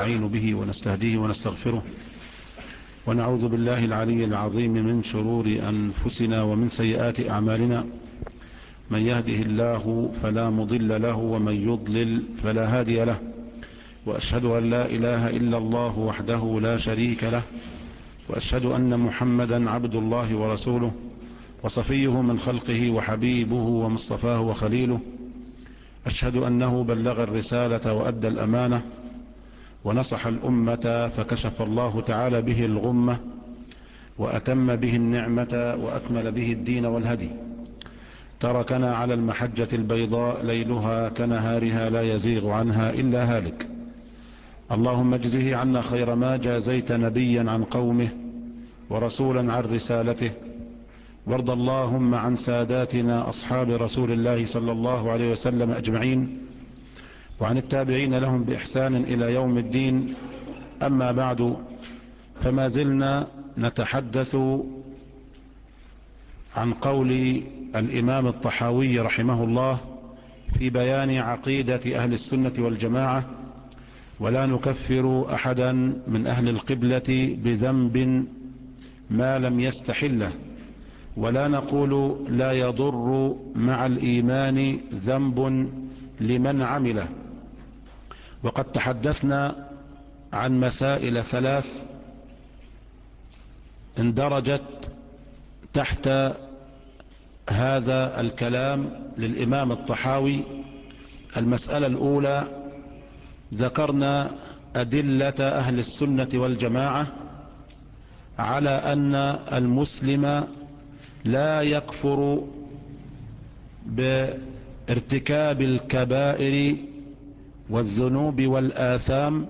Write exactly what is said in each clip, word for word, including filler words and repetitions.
ونستعين به ونستهديه ونستغفره، ونعوذ بالله العلي العظيم من شرور أنفسنا ومن سيئات أعمالنا. من يهده الله فلا مضل له ومن يضلل فلا هادي له، وأشهد أن لا إله إلا الله وحده لا شريك له، وأشهد أن محمدا عبد الله ورسوله وصفيه من خلقه وحبيبه ومصطفاه وخليله. أشهد أنه بلغ الرسالة وأدى الأمانة ونصح الأمة، فكشف الله تعالى به الغمة وأتم به النعمة وأكمل به الدين والهدي. تركنا على المحجة البيضاء ليلها كنهارها لا يزيغ عنها إلا هالك. اللهم اجزه عنا خير ما جازيت نبيا عن قومه ورسولا عن رسالته، وارض اللهم عن ساداتنا أصحاب رسول الله صلى الله عليه وسلم أجمعين، وعن التابعين لهم بإحسان إلى يوم الدين. أما بعد، فما زلنا نتحدث عن قول الإمام الطحاوي رحمه الله في بيان عقيدة أهل السنة والجماعة: ولا نكفر أحدا من أهل القبلة بذنب ما لم يستحله، ولا نقول لا يضر مع الإيمان ذنب لمن عمله. وقد تحدثنا عن مسائل ثلاث اندرجت تحت هذا الكلام للإمام الطحاوي. المسألة الأولى، ذكرنا أدلة أهل السنة والجماعة على أن المسلم لا يكفر بارتكاب الكبائر والذنوب والآثام.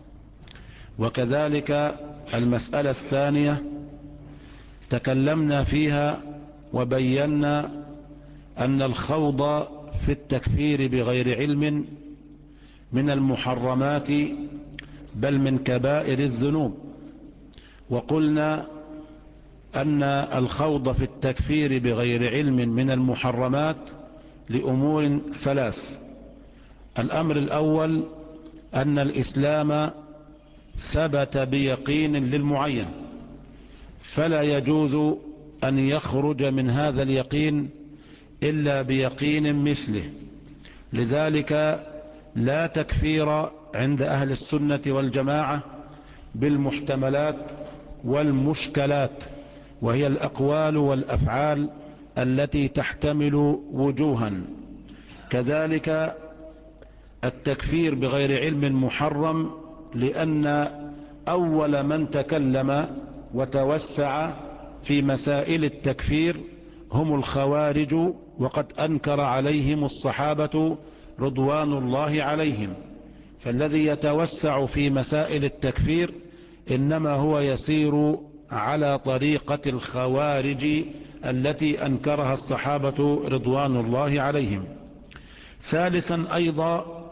وكذلك المسألة الثانية تكلمنا فيها وبينا أن الخوض في التكفير بغير علم من المحرمات بل من كبائر الذنوب. وقلنا أن الخوض في التكفير بغير علم من المحرمات لأمور ثلاث. الأمر الأول أن الإسلام ثبت بيقين للمعين، فلا يجوز أن يخرج من هذا اليقين إلا بيقين مثله. لذلك لا تكفير عند أهل السنة والجماعة بالمحتملات والمشكلات، وهي الأقوال والأفعال التي تحتمل وجوها. كذلك التكفير بغير علم محرم، لأن أول من تكلم وتوسع في مسائل التكفير هم الخوارج، وقد أنكر عليهم الصحابة رضوان الله عليهم. فالذي يتوسع في مسائل التكفير إنما هو يسير على طريقة الخوارج التي أنكرها الصحابة رضوان الله عليهم. ثالثا أيضا،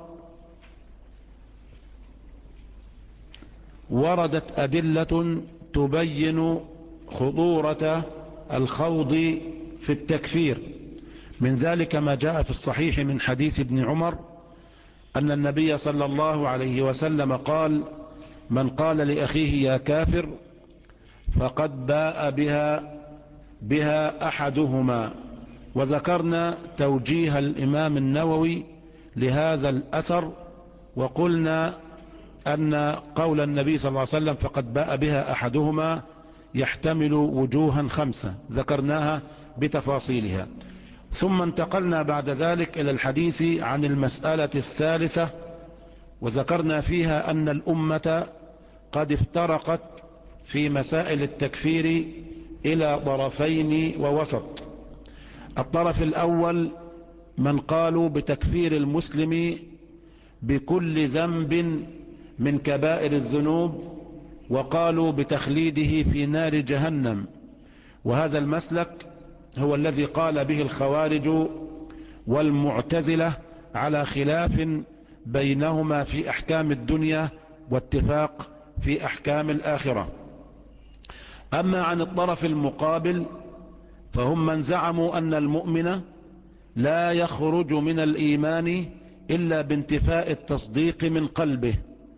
وردت أدلة تبين خطورة الخوض في التكفير. من ذلك ما جاء في الصحيح من حديث ابن عمر أن النبي صلى الله عليه وسلم قال: من قال لأخيه يا كافر فقد باء بها بها أحدهما. وذكرنا توجيه الإمام النووي لهذا الأثر، وقلنا أن قول النبي صلى الله عليه وسلم فقد باء بها أحدهما يحتمل وجوها خمسة ذكرناها بتفاصيلها. ثم انتقلنا بعد ذلك إلى الحديث عن المسألة الثالثة، وذكرنا فيها أن الأمة قد افترقت في مسائل التكفير إلى طرفين ووسط. الطرف الأول من قالوا بتكفير المسلم بكل ذنب من كبائر الذنوب، وقالوا بتخليده في نار جهنم. وهذا المسلك هو الذي قال به الخوارج والمعتزلة، على خلاف بينهما في أحكام الدنيا واتفاق في أحكام الآخرة. أما عن الطرف المقابل فهم من زعموا أن المؤمن لا يخرج من الإيمان إلا بانتفاء التصديق من قلبه،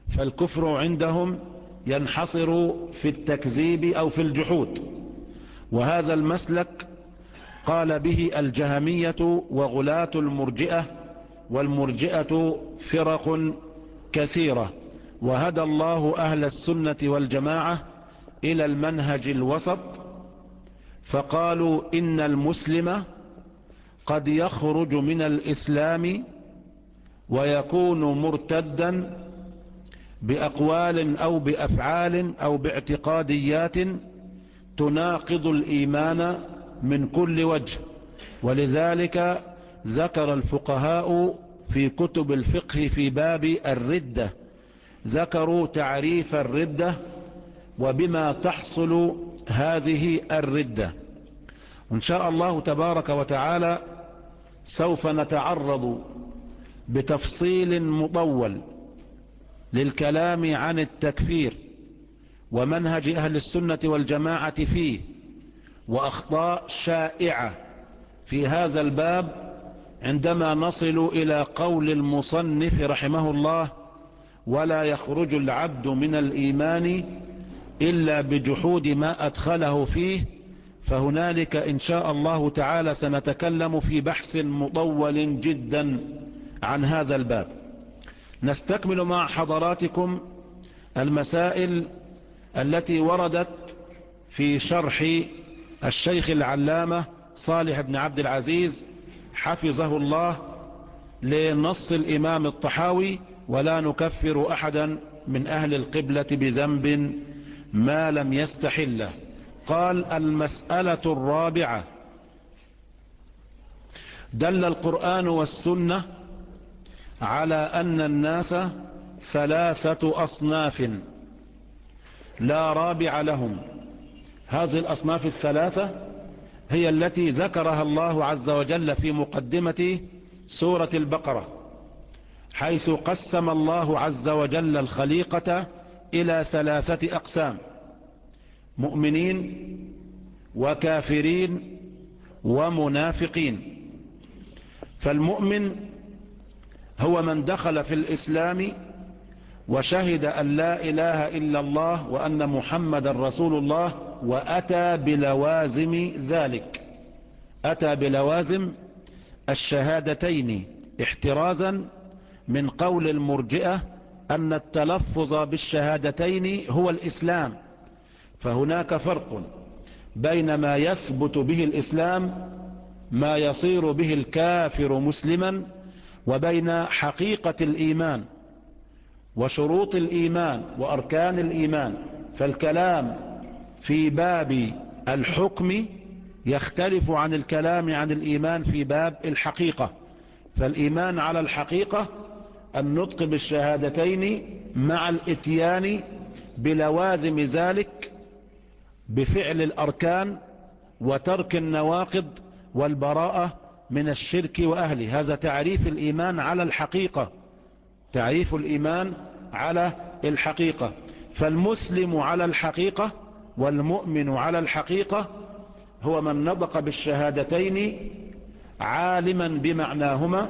فالكفر عندهم ينحصر في التكذيب أو في الجحود، وهذا المسلك قال به الجهمية وغلاة المرجئة، والمرجئة فرق كثيرة، وهدى الله أهل السنة والجماعة إلى المنهج الوسط، فقالوا إن المسلم قد يخرج من الإسلام ويكون مرتدا بأقوال أو بأفعال أو باعتقاديات تناقض الإيمان من كل وجه. ولذلك ذكر الفقهاء في كتب الفقه في باب الردة، ذكروا تعريف الردة وبما تحصل هذه الردة. وإن شاء الله تبارك وتعالى سوف نتعرض بتفصيل مطول للكلام عن التكفير ومنهج أهل السنة والجماعة فيه، وأخطاء شائعة في هذا الباب، عندما نصل إلى قول المصنف رحمه الله: ولا يخرج العبد من الإيمان إلا بجحود ما أدخله فيه. فهنالك إن شاء الله تعالى سنتكلم في بحث مطول جدا عن هذا الباب. نستكمل مع حضراتكم المسائل التي وردت في شرح الشيخ العلامة صالح بن عبد العزيز حفظه الله لنص الإمام الطحاوي: ولا نكفر أحدا من أهل القبلة بذنب ما لم يستحله. قال: المسألة الرابعة: دل القرآن والسنة على أن الناس ثلاثة أصناف لا رابع لهم. هذه الأصناف الثلاثة هي التي ذكرها الله عز وجل في مقدمة سورة البقرة، حيث قسم الله عز وجل الخليقة إلى ثلاثة أقسام: مؤمنين وكافرين ومنافقين. فالمؤمن هو من دخل في الإسلام وشهد أن لا إله إلا الله وأن محمد رسول الله، وأتى بلوازم ذلك، أتى بلوازم الشهادتين احترازا من قول المرجئة أن التلفظ بالشهادتين هو الإسلام. فهناك فرق بين ما يثبت به الإسلام، ما يصير به الكافر مسلما، وبين حقيقة الإيمان وشروط الإيمان وأركان الإيمان. فالكلام في باب الحكم يختلف عن الكلام عن الإيمان في باب الحقيقة. فالإيمان على الحقيقة النطق بالشهادتين مع الاتيان بلوازم ذلك بفعل الأركان وترك النواقض والبراءة من الشرك وأهله. هذا تعريف الإيمان على الحقيقة، تعريف الإيمان على الحقيقة. فالمسلم على الحقيقة والمؤمن على الحقيقة هو من نطق بالشهادتين عالما بمعناهما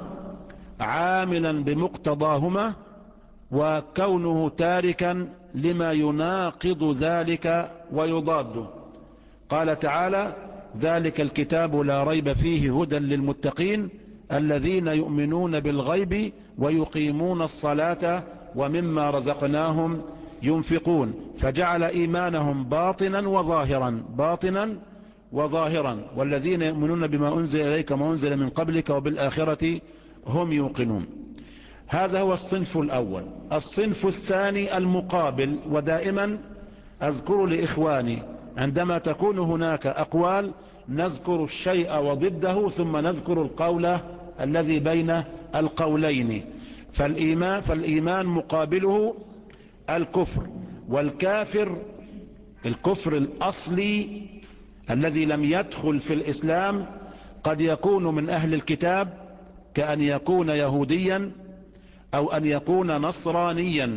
عاملا بمقتضاهما، وكونه تاركا لما يناقض ذلك ويضاده. قال تعالى: ذلك الكتاب لا ريب فيه هدى للمتقين الذين يؤمنون بالغيب ويقيمون الصلاة ومما رزقناهم ينفقون. فجعل إيمانهم باطنا وظاهرا، باطنا وظاهرا. والذين يؤمنون بما أنزل إليك وما أنزل من قبلك وبالآخرة هم يوقنون. هذا هو الصنف الأول. الصنف الثاني المقابل، ودائما أذكر لإخواني عندما تكون هناك أقوال نذكر الشيء وضده ثم نذكر القول الذي بين القولين. فالإيمان, فالإيمان مقابله الكفر، والكافر الكفر الأصلي الذي لم يدخل في الإسلام قد يكون من أهل الكتاب كأن يكون يهوديا أو أن يكون نصرانيا،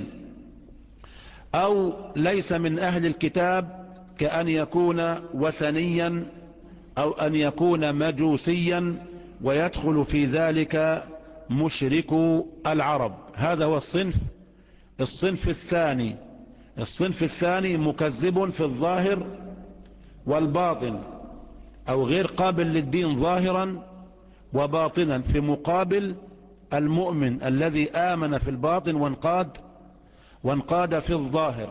أو ليس من أهل الكتاب كأن يكون وثنيا أو أن يكون مجوسيا، ويدخل في ذلك مشركو العرب. هذا هو الصنف الصنف الثاني الصنف الثاني مكذب في الظاهر والباطن، أو غير قابل للدين ظاهرا وباطنا، في مقابل المؤمن الذي آمن في الباطن وانقاد وانقاد في الظاهر.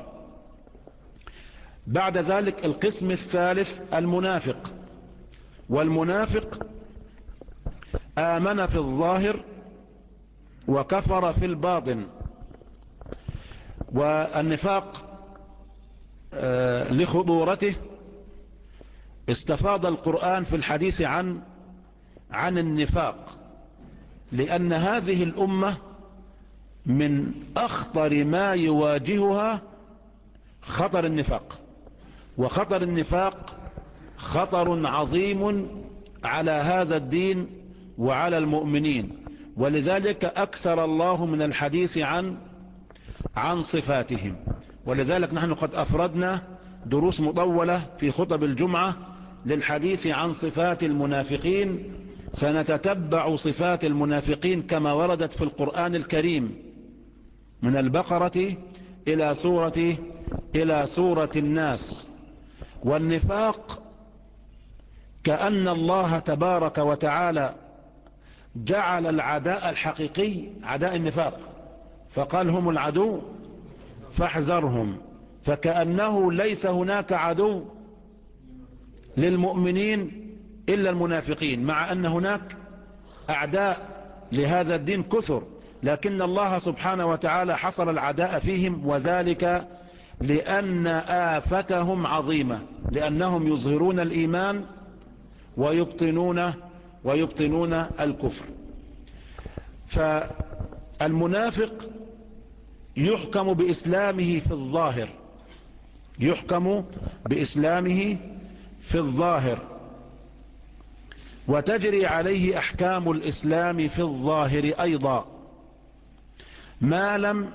بعد ذلك القسم الثالث المنافق، والمنافق آمن في الظاهر وكفر في الباطن. والنفاق آه لخطورته استفاض القرآن في الحديث عن عن النفاق، لأن هذه الأمة من أخطر ما يواجهها خطر النفاق، وخطر النفاق خطر عظيم على هذا الدين وعلى المؤمنين، ولذلك أكثر الله من الحديث عن عن صفاتهم. ولذلك نحن قد أفردنا دروس مطولة في خطب الجمعة للحديث عن صفات المنافقين. سنتتبع صفات المنافقين كما وردت في القرآن الكريم من البقرة إلى سورة إلى سورة الناس. والنفاق كأن الله تبارك وتعالى جعل العداء الحقيقي عداء النفاق، فقال هم العدو فاحذرهم، فكأنه ليس هناك عدو للمؤمنين إلا المنافقين، مع أن هناك أعداء لهذا الدين كثر، لكن الله سبحانه وتعالى حصر العداء فيهم، وذلك لأن آفتهم عظيمة، لأنهم يظهرون الإيمان ويبطنون ويبطنون الكفر. فالمنافق يحكم بإسلامه في الظاهر يحكم بإسلامه في الظاهر وتجري عليه أحكام الإسلام في الظاهر أيضا، ما لم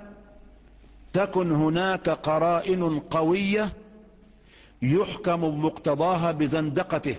تكن هناك قرائن قوية يحكم بمقتضاها بزندقته.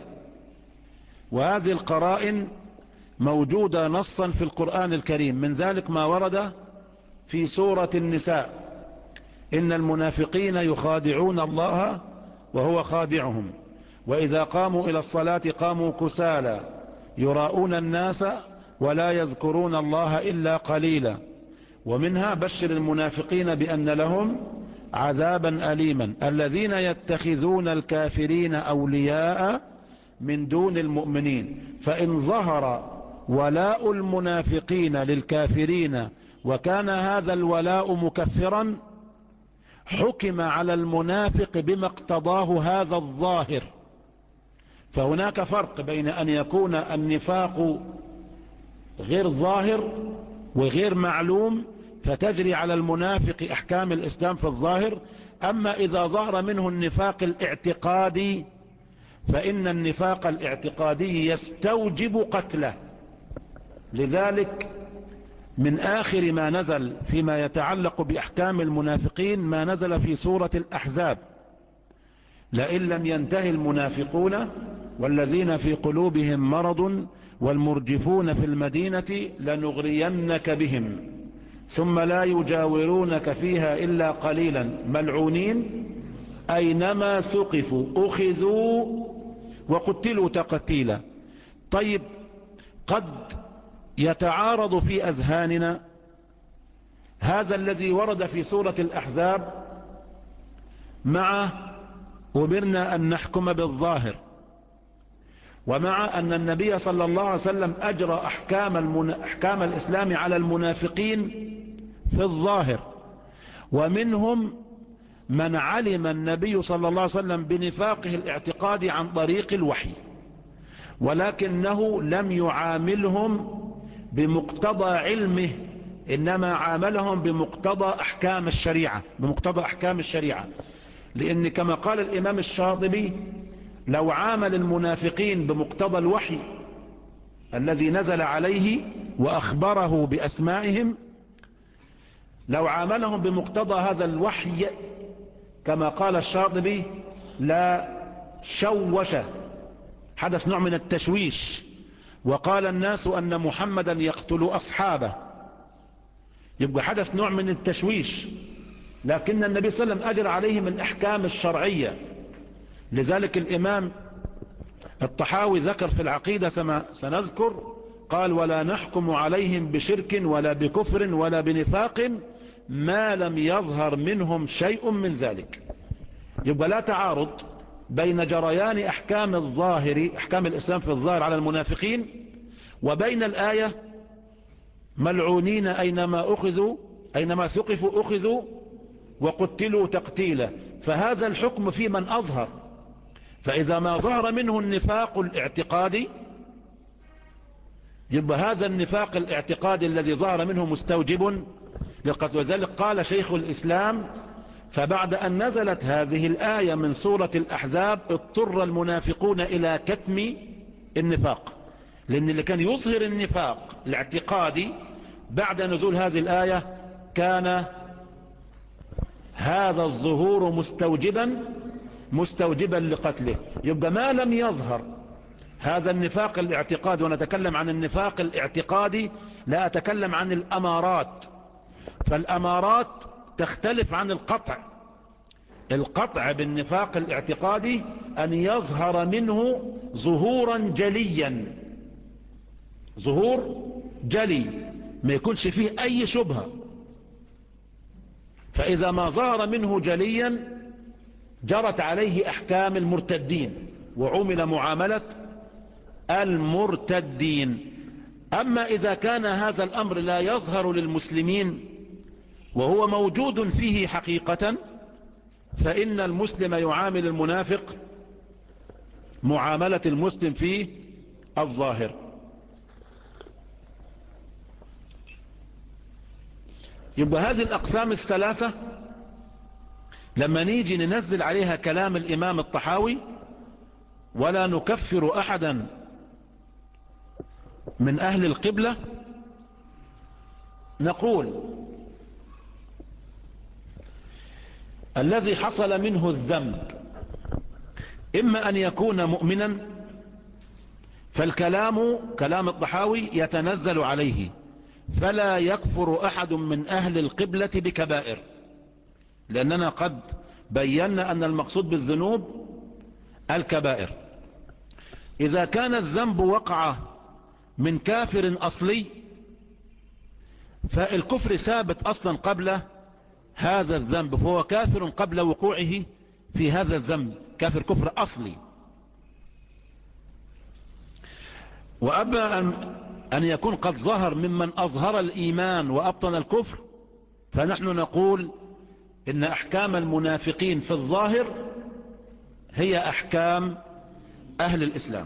وهذه القرائن موجودة نصا في القرآن الكريم، من ذلك ما ورد في سورة النساء: إن المنافقين يخادعون الله وهو خادعهم وإذا قاموا إلى الصلاة قاموا كسالى يراؤون الناس ولا يذكرون الله إلا قليلا. ومنها: بشر المنافقين بأن لهم عذابا أليما الذين يتخذون الكافرين أولياء من دون المؤمنين فإن ظهر ولاء المنافقين للكافرين وكان هذا الولاء مكفرا حكم على المنافق بما اقتضاه هذا الظاهر. فهناك فرق بين أن يكون النفاق غير ظاهر وغير معلوم فتجري على المنافق أحكام الإسلام في الظاهر، أما إذا ظهر منه النفاق الاعتقادي فإن النفاق الاعتقادي يستوجب قتله. لذلك من آخر ما نزل فيما يتعلق بأحكام المنافقين ما نزل في سورة الأحزاب: لئن لم ينتهي المنافقون والذين في قلوبهم مرض والمرجفون في المدينة لنغرينك بهم ثم لا يجاورونك فيها إلا قليلا ملعونين أينما ثقفوا أخذوا وقتلوا تقتيلا. طيب، قد يتعارض في أذهاننا هذا الذي ورد في سورة الأحزاب مع أمرنا أن نحكم بالظاهر، ومع أن النبي صلى الله عليه وسلم أجرى أحكام, المن... أحكام الإسلام على المنافقين في الظاهر، ومنهم من علم النبي صلى الله عليه وسلم بنفاقه الاعتقادي عن طريق الوحي، ولكنه لم يعاملهم بمقتضى علمه، إنما عاملهم بمقتضى أحكام الشريعة بمقتضى أحكام الشريعة لأن كما قال الإمام الشاطبي: لو عامل المنافقين بمقتضى الوحي الذي نزل عليه وأخبره بأسمائهم، لو عاملهم بمقتضى هذا الوحي كما قال الشاطبي لا شوش، حدث نوع من التشويش، وقال الناس أن محمدا يقتل أصحابه يبقى حدث نوع من التشويش، لكن النبي صلى الله عليه وسلم أجرى عليهم الأحكام الشرعية. لذلك الإمام الطحاوي ذكر في العقيدة سما سنذكر، قال: ولا نحكم عليهم بشرك ولا بكفر ولا بنفاق ما لم يظهر منهم شيء من ذلك. يبقى لا تعارض بين جريان أحكام الظاهر أحكام الإسلام في الظاهر على المنافقين وبين الآية: ملعونين أينما أخذوا أينما ثقفوا أخذوا وقتلوا تقتيلا. فهذا الحكم في من أظهر، فإذا ما ظهر منه النفاق الاعتقادي يبقى هذا النفاق الاعتقادي الذي ظهر منه مستوجب للقتل. وذلك قال شيخ الإسلام: فبعد أن نزلت هذه الآية من سورة الأحزاب اضطر المنافقون إلى كتم النفاق، لأن اللي كان يظهر النفاق الاعتقادي بعد نزول هذه الآية كان هذا الظهور مستوجبا مستوجبا لقتله. يبقى ما لم يظهر هذا النفاق الاعتقادي، ونتكلم عن النفاق الاعتقادي لا أتكلم عن الأمارات، فالأمارات تختلف عن القطع. القطع بالنفاق الاعتقادي أن يظهر منه ظهورا جليا، ظهور جلي ما يكونش فيه أي شبهة. فإذا ما ظهر منه جليا جرت عليه أحكام المرتدين وعمل معاملة المرتدين. أما إذا كان هذا الأمر لا يظهر للمسلمين وهو موجود فيه حقيقة، فإن المسلم يعامل المنافق معاملة المسلم فيه الظاهر. يبقى هذه الأقسام الثلاثة لما نيجي ننزل عليها كلام الإمام الطحاوي: ولا نكفر أحدا من أهل القبلة، نقول: الذي حصل منه الذنب إما أن يكون مؤمنا، فالكلام كلام الطحاوي يتنزل عليه، فلا يكفر أحد من أهل القبلة بكبائر، لأننا قد بينا أن المقصود بالذنوب الكبائر. إذا كان الذنب وقع من كافر أصلي فالكفر ثابت أصلا قبل هذا الذنب، فهو كافر قبل وقوعه في هذا الذنب، كافر كفر أصلي. وأما أن يكون قد ظهر ممن أظهر الإيمان وأبطن الكفر، فنحن نقول إن أحكام المنافقين في الظاهر هي أحكام أهل الإسلام.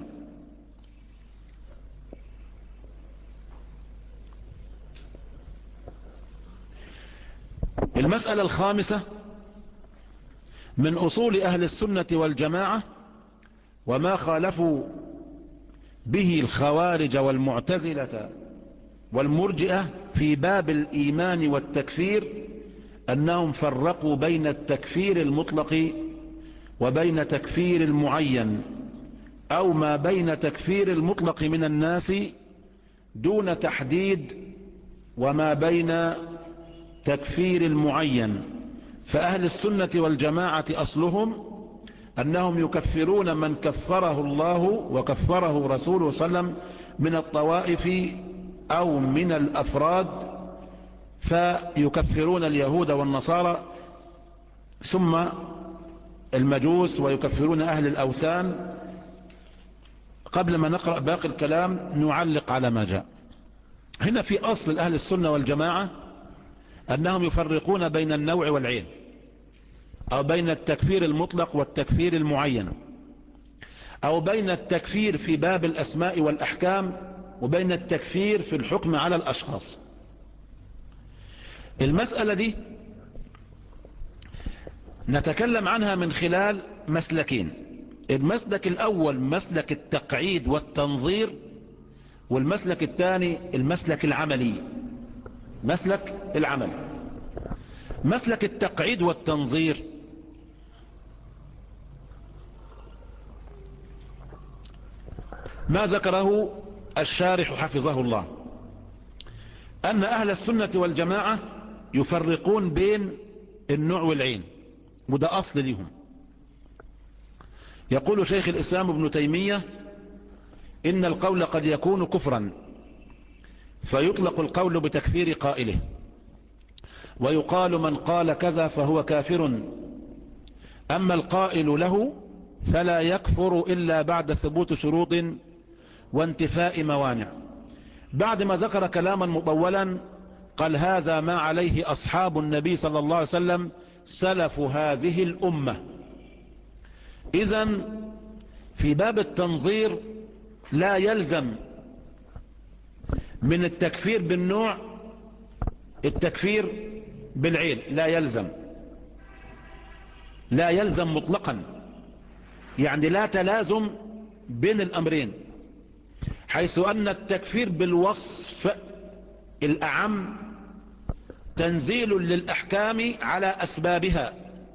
المسألة الخامسة من أصول أهل السنة والجماعة وما خالفوا به الخوارج والمعتزلة والمرجئة في باب الإيمان والتكفير، أنهم فرقوا بين التكفير المطلق وبين تكفير المعين، أو ما بين تكفير المطلق من الناس دون تحديد وما بين تكفير المعين. فأهل السنة والجماعة أصلهم أنهم يكفرون من كفره الله وكفره رسوله صلى الله عليه وسلم من الطوائف أو من الأفراد، فيكفرون اليهود والنصارى ثم المجوس، ويكفرون أهل الأوثان. قبل ما نقرأ باقي الكلام نعلق على ما جاء هنا. في أصل أهل السنة والجماعة أنهم يفرقون بين النوع والعين، أو بين التكفير المطلق والتكفير المعين، أو بين التكفير في باب الأسماء والأحكام وبين التكفير في الحكم على الأشخاص. المسألة دي نتكلم عنها من خلال مسلكين: المسلك الأول مسلك التقعيد والتنظير، والمسلك الثاني المسلك العملي، مسلك العمل. مسلك التقعيد والتنظير ما ذكره الشارح حفظه الله، أن أهل السنة والجماعة يفرقون بين النوع والعين، وده أصل لهم. يقول شيخ الإسلام ابن تيمية: إن القول قد يكون كفرا، فيطلق القول بتكفير قائله، ويقال من قال كذا فهو كافر، أما القائل له فلا يكفر إلا بعد ثبوت شروط وانتفاء موانع. بعد ما ذكر كلاما مطولا قال: هذا ما عليه أصحاب النبي صلى الله عليه وسلم سلف هذه الأمة. إذن في باب التنظير لا يلزم من التكفير بالنوع التكفير بالعين، لا يلزم، لا يلزم مطلقا، يعني لا تلازم بين الأمرين، حيث أن التكفير بالوصف الأعم تنزيل للأحكام على أسبابها،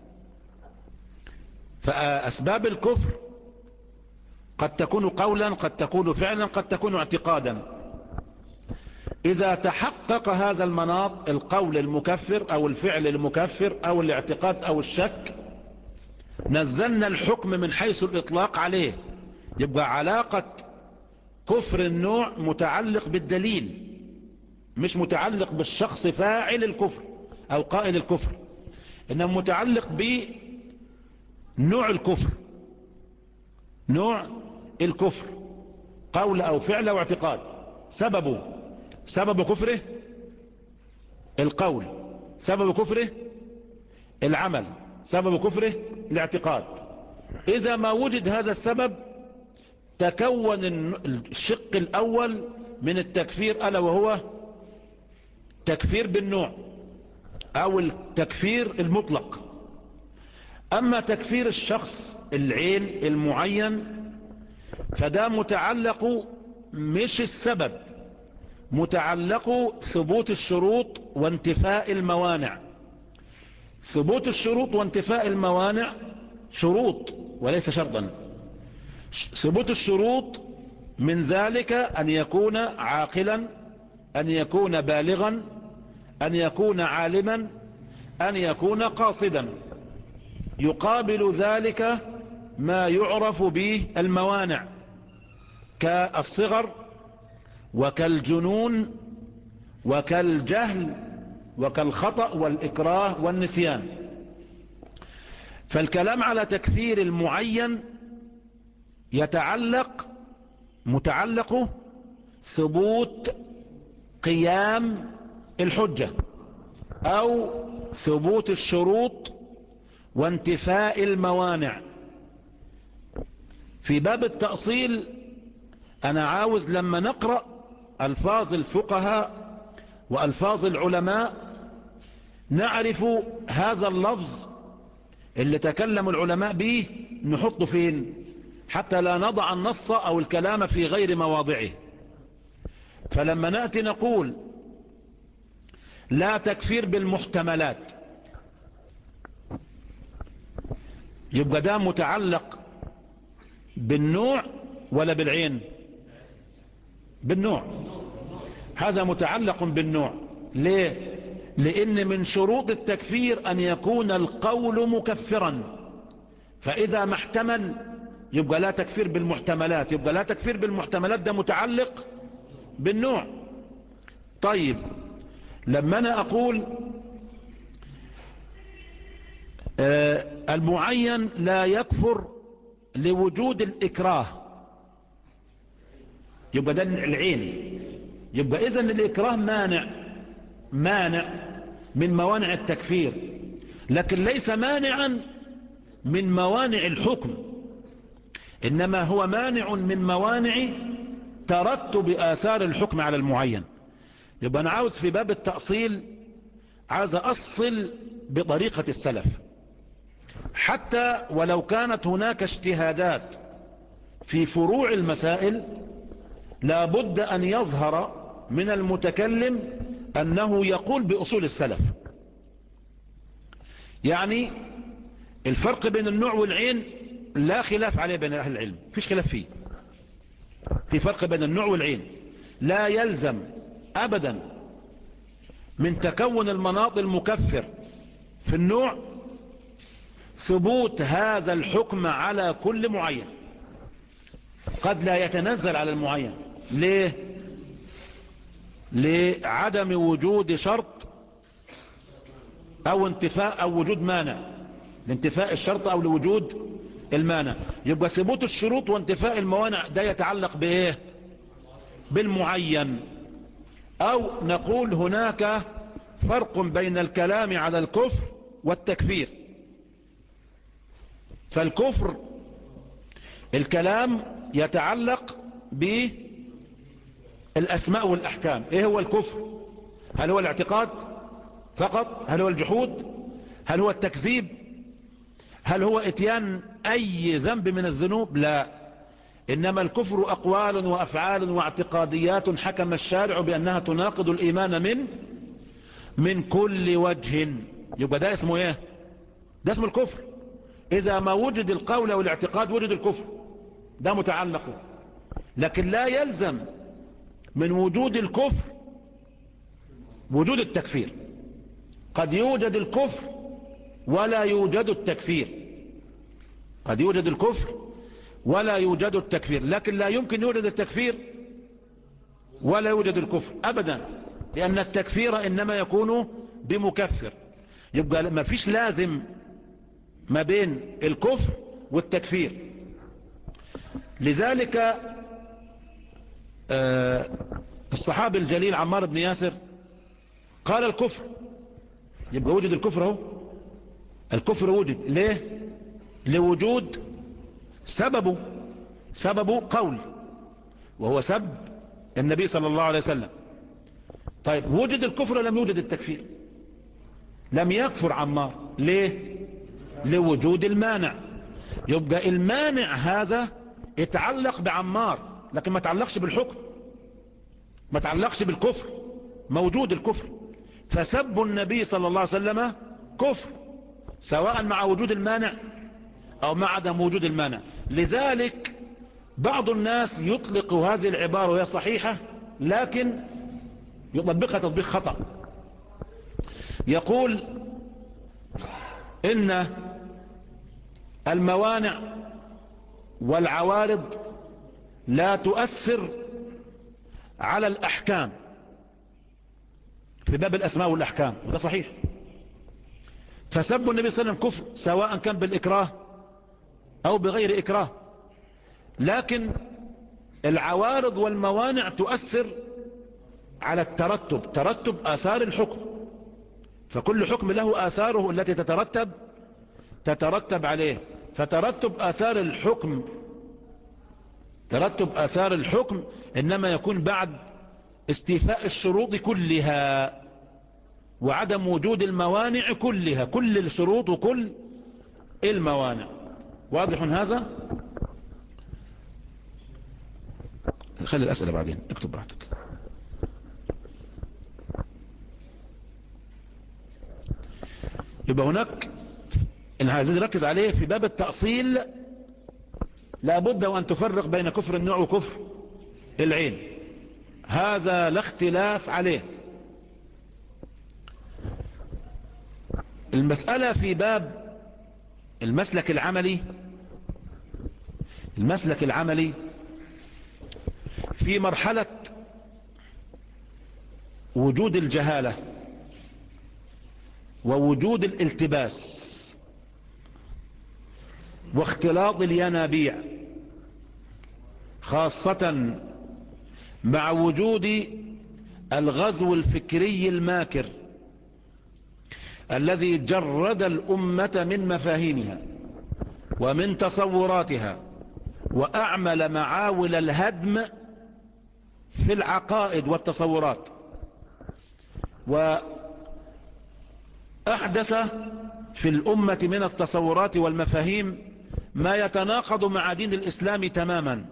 فأسباب الكفر قد تكون قولا، قد تكون فعلا، قد تكون اعتقادا. إذا تحقق هذا المناط، القول المكفر أو الفعل المكفر أو الاعتقاد أو الشك، نزلنا الحكم من حيث الإطلاق عليه. يبقى علاقة كفر النوع متعلق بالدليل، مش متعلق بالشخص فاعل الكفر أو قائل الكفر، إنه متعلق بنوع الكفر، نوع الكفر قول أو فعل أو اعتقاد. سببه سبب كفره القول، سبب كفره العمل، سبب كفره الاعتقاد. إذا ما وجد هذا السبب تكون الشق الأول من التكفير، ألا وهو تكفير بالنوع أو التكفير المطلق. أما تكفير الشخص العين المعين فده متعلق مش السبب، متعلق ثبوت الشروط وانتفاء الموانع. ثبوت الشروط وانتفاء الموانع شروط وليس شرطا. ثبوت الشروط من ذلك أن يكون عاقلا، أن يكون بالغا، أن يكون عالما، أن يكون قاصدا. يقابل ذلك ما يعرف به الموانع كالصغر وكالجنون وكالجهل وكالخطأ والإكراه والنسيان. فالكلام على تكفير المعين يتعلق متعلق ثبوت قيام الحجة أو ثبوت الشروط وانتفاء الموانع. في باب التأصيل أنا عاوز لما نقرأ ألفاظ الفقهاء وألفاظ العلماء نعرف هذا اللفظ اللي تكلم العلماء به نحطه فين، حتى لا نضع النص أو الكلام في غير مواضعه. فلما نأتي نقول لا تكفير بالمحتملات، يبقى ده متعلق بالنوع ولا بالعين؟ بالنوع. هذا متعلق بالنوع. ليه؟ لأن من شروط التكفير أن يكون القول مكفرا، فإذا ما احتمل يبقى لا تكفير بالمحتملات، يبقى لا تكفير بالمحتملات ده متعلق بالنوع. طيب لما أنا أقول آه المعين لا يكفر لوجود الإكراه، يبقى ده العين. يبقى إذن الإكراه مانع مانع من موانع التكفير، لكن ليس مانعا من موانع الحكم، إنما هو مانع من موانع ترتب آثار الحكم على المعين. يبقى أنا عاوز في باب التأصيل عاوز أصل بطريقة السلف، حتى ولو كانت هناك اجتهادات في فروع المسائل لا بد أن يظهر من المتكلم أنه يقول بأصول السلف. يعني الفرق بين النوع والعين لا خلاف عليه بين أهل العلم، فيش خلاف فيه. في فرق بين النوع والعين، لا يلزم أبدا من تكون المناط المكفر في النوع ثبوت هذا الحكم على كل معين، قد لا يتنزل على المعين. ليه؟ لعدم وجود شرط او انتفاء او وجود مانع، لانتفاء الشرط او لوجود المانع. يبقى ثبوت الشروط وانتفاء الموانع ده يتعلق بايه؟ بالمعين. او نقول هناك فرق بين الكلام على الكفر والتكفير. فالكفر الكلام يتعلق بالاسماء والاحكام. ايه هو الكفر؟ هل هو الاعتقاد فقط؟ هل هو الجحود؟ هل هو التكذيب؟ هل هو اتيان اي ذنب من الذنوب؟ لا، انما الكفر اقوال وافعال واعتقاديات حكم الشارع بانها تناقض الايمان من من كل وجه. يبقى ده اسمه ايه؟ ده اسمه الكفر. اذا ما وجد القول والاعتقاد وجد الكفر، ده متعلق. لكن لا يلزم من وجود الكفر وجود التكفير. قد يوجد الكفر ولا يوجد التكفير، قد يوجد الكفر ولا يوجد التكفير، لكن لا يمكن يوجد التكفير ولا يوجد الكفر أبدا، لأن التكفير إنما يكون بمكفر. يبقى ما فيش لازم ما بين الكفر والتكفير. لذلك آه الصحابي الجليل عمار بن ياسر قال الكفر. يبقى وجد الكفر اهو، الكفر وجد. ليه؟ لوجود سببه، سببه قول وهو سب النبي صلى الله عليه وسلم. طيب وجد الكفر لم يوجد التكفير، لم يكفر عمار. ليه؟ لوجود المانع. يبقى المانع هذا يتعلق بعمار، لكن ما تعلقش بالحكم، ما تعلقش بالكفر. موجود الكفر، فسب النبي صلى الله عليه وسلم كفر، سواء مع وجود المانع او مع عدم وجود المانع. لذلك بعض الناس يطلق هذه العبارة وهي صحيحة لكن يطبقها تطبيق خطأ. يقول إن الموانع والعوارض لا تؤثر على الأحكام في باب الأسماء والأحكام، وده صحيح. فسب النبي صلى الله عليه وسلم كفر سواء كان بالإكراه أو بغير إكراه، لكن العوارض والموانع تؤثر على الترتب، ترتب آثار الحكم. فكل حكم له آثاره التي تترتب تترتب عليه. فترتب آثار الحكم ترتب آثار الحكم إنما يكون بعد استيفاء الشروط كلها وعدم وجود الموانع كلها، كل الشروط وكل الموانع. واضح هذا؟ خلي الأسئلة بعدين، اكتب براحتك. يبقى هناك إن عايزين نركز عليه في باب التأصيل، لابد وأن تفرق بين كفر النوع وكفر العين، هذا لا اختلاف عليه. المسألة في باب المسلك العملي، المسلك العملي في مرحلة وجود الجهالة ووجود الالتباس واختلاط الينابيع، خاصة مع وجود الغزو الفكري الماكر الذي جرد الأمة من مفاهيمها ومن تصوراتها وأعمل معاول الهدم في العقائد والتصورات، وأحدث في الأمة من التصورات والمفاهيم ما يتناقض مع دين الإسلام تماما،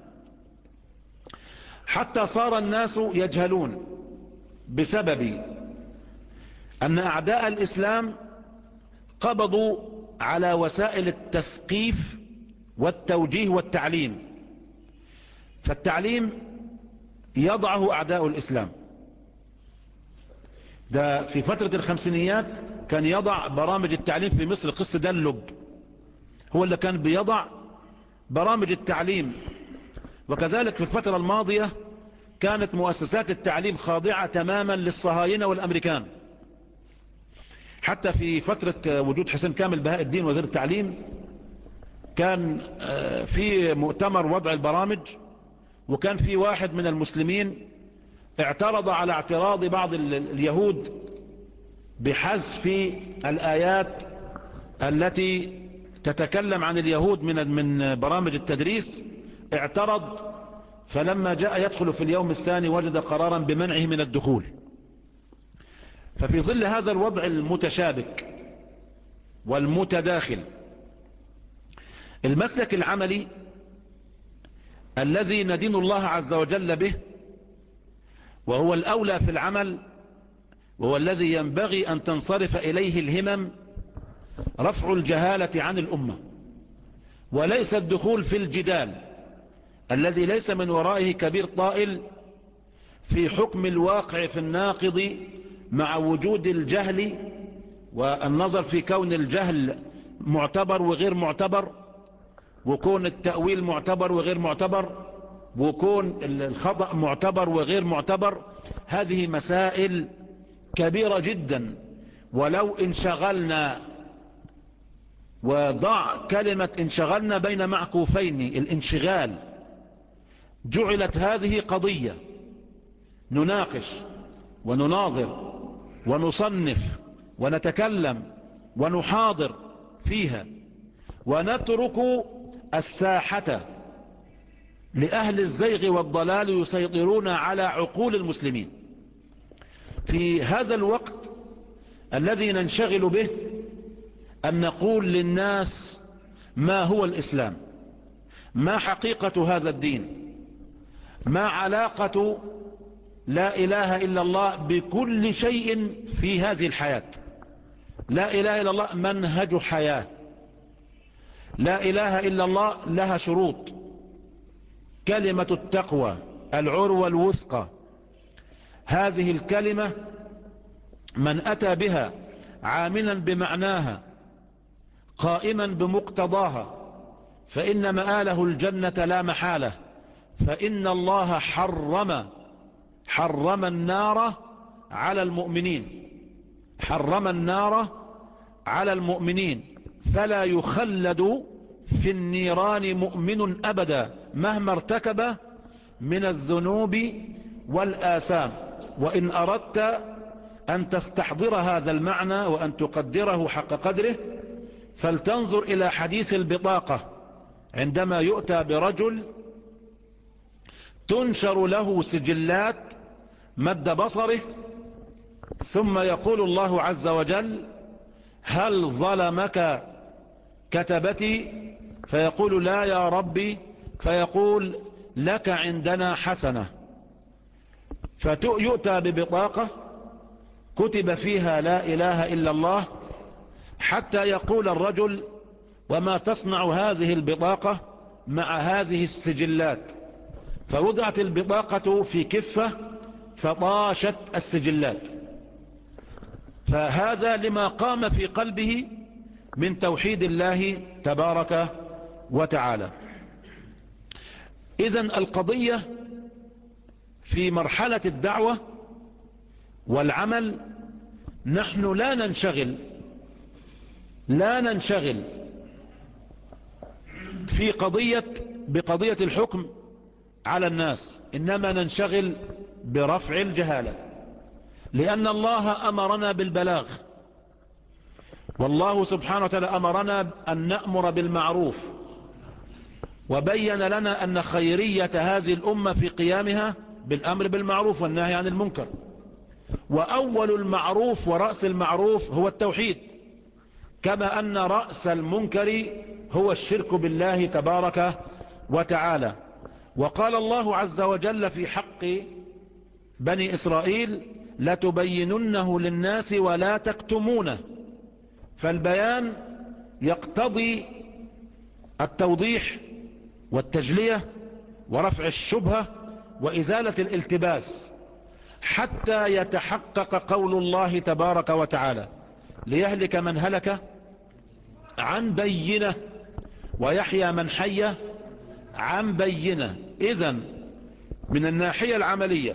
حتى صار الناس يجهلون بسبب أن أعداء الإسلام قبضوا على وسائل التثقيف والتوجيه والتعليم. فالتعليم يضعه أعداء الإسلام ده في فترة الخمسينيات كان يضع برامج التعليم في مصر. قس دلب هو اللي كان بيضع برامج التعليم. وكذلك في الفترة الماضية كانت مؤسسات التعليم خاضعة تماما للصهاينة والأمريكان. حتى في فترة وجود حسين كامل بهاء الدين وزير التعليم كان في مؤتمر وضع البرامج، وكان في واحد من المسلمين اعترض على اعتراض بعض اليهود بحذف الآيات التي تتكلم عن اليهود من من برامج التدريس. اعترض، فلما جاء يدخل في اليوم الثاني وجد قرارا بمنعه من الدخول. ففي ظل هذا الوضع المتشابك والمتداخل، المسلك العملي الذي ندين الله عز وجل به، وهو الأولى في العمل، وهو الذي ينبغي أن تنصرف إليه الهمم، رفع الجهالة عن الأمة، وليس الدخول في الجدال الذي ليس من ورائه كبير طائل في حكم الواقع في الناقض مع وجود الجهل، والنظر في كون الجهل معتبر وغير معتبر، وكون التأويل معتبر وغير معتبر، وكون الخطأ معتبر وغير معتبر. هذه مسائل كبيرة جدا، ولو انشغلنا، وضع كلمة انشغلنا بين معكوفين، الانشغال، جعلت هذه قضية نناقش ونناظر ونصنف ونتكلم ونحاضر فيها، ونترك الساحة لأهل الزيغ والضلال يسيطرون على عقول المسلمين. في هذا الوقت الذي ننشغل به أن نقول للناس ما هو الإسلام، ما حقيقة هذا الدين، ما علاقة لا إله إلا الله بكل شيء في هذه الحياة. لا إله إلا الله منهج حياة، لا إله إلا الله لها شروط. كلمة التقوى العروة الوثقى، هذه الكلمة من أتى بها عاملا بمعناها قائما بمقتضاها فإن مآله الجنة لا محالة. فإن الله حرم حرم النار على المؤمنين، حرم النار على المؤمنين، فلا يخلد في النيران مؤمن أبدا مهما ارتكب من الذنوب والآثام. وإن أردت أن تستحضر هذا المعنى وأن تقدره حق قدره، فلتنظر إلى حديث البطاقة، عندما يؤتى برجل تنشر له سجلات مد بصره، ثم يقول الله عز وجل: هل ظلمك كتبتي؟ فيقول: لا يا ربي. فيقول: لك عندنا حسنة. فيؤتى ببطاقة كتب فيها لا إله إلا الله، حتى يقول الرجل: وما تصنع هذه البطاقة مع هذه السجلات؟ فوضعت البطاقة في كفة فطاشت السجلات. فهذا لما قام في قلبه من توحيد الله تبارك وتعالى. إذن القضية في مرحلة الدعوة والعمل، نحن لا ننشغل لا ننشغل في قضية بقضية الحكم على الناس، إنما ننشغل برفع الجهالة، لأن الله أمرنا بالبلاغ، والله سبحانه وتعالى أمرنا أن نأمر بالمعروف، وبين لنا أن خيرية هذه الأمة في قيامها بالأمر بالمعروف والنهي عن المنكر. وأول المعروف ورأس المعروف هو التوحيد، كما أن رأس المنكر هو الشرك بالله تبارك وتعالى. وقال الله عز وجل في حق بني إسرائيل: لتبيننه للناس ولا تكتمونه. فالبيان يقتضي التوضيح والتجلية ورفع الشبهة وإزالة الالتباس. حتى يتحقق قول الله تبارك وتعالى ليهلك من هلك عن بينة ويحيى من حي عن بينة. إذن من الناحية العملية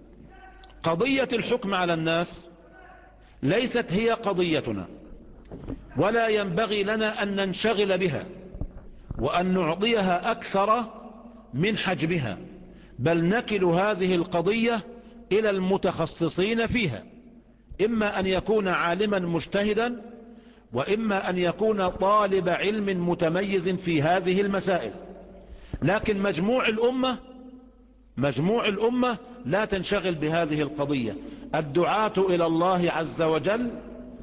قضية الحكم على الناس ليست هي قضيتنا، ولا ينبغي لنا أن ننشغل بها وأن نعطيها أكثر من حجمها، بل نكل هذه القضية إلى المتخصصين فيها، إما أن يكون عالما مجتهدا وإما أن يكون طالب علم متميز في هذه المسائل. لكن مجموع الأمة مجموع الأمة لا تنشغل بهذه القضية. الدعاة إلى الله عز وجل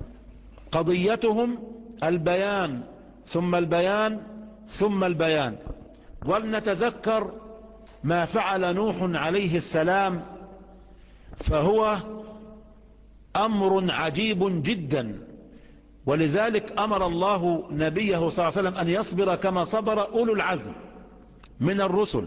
قضيتهم البيان ثم البيان ثم البيان. ولنتذكر ما فعل نوح عليه السلام، فهو أمر عجيب جدا، ولذلك أمر الله نبيه صلى الله عليه وسلم أن يصبر كما صبر أولو العزم من الرسل،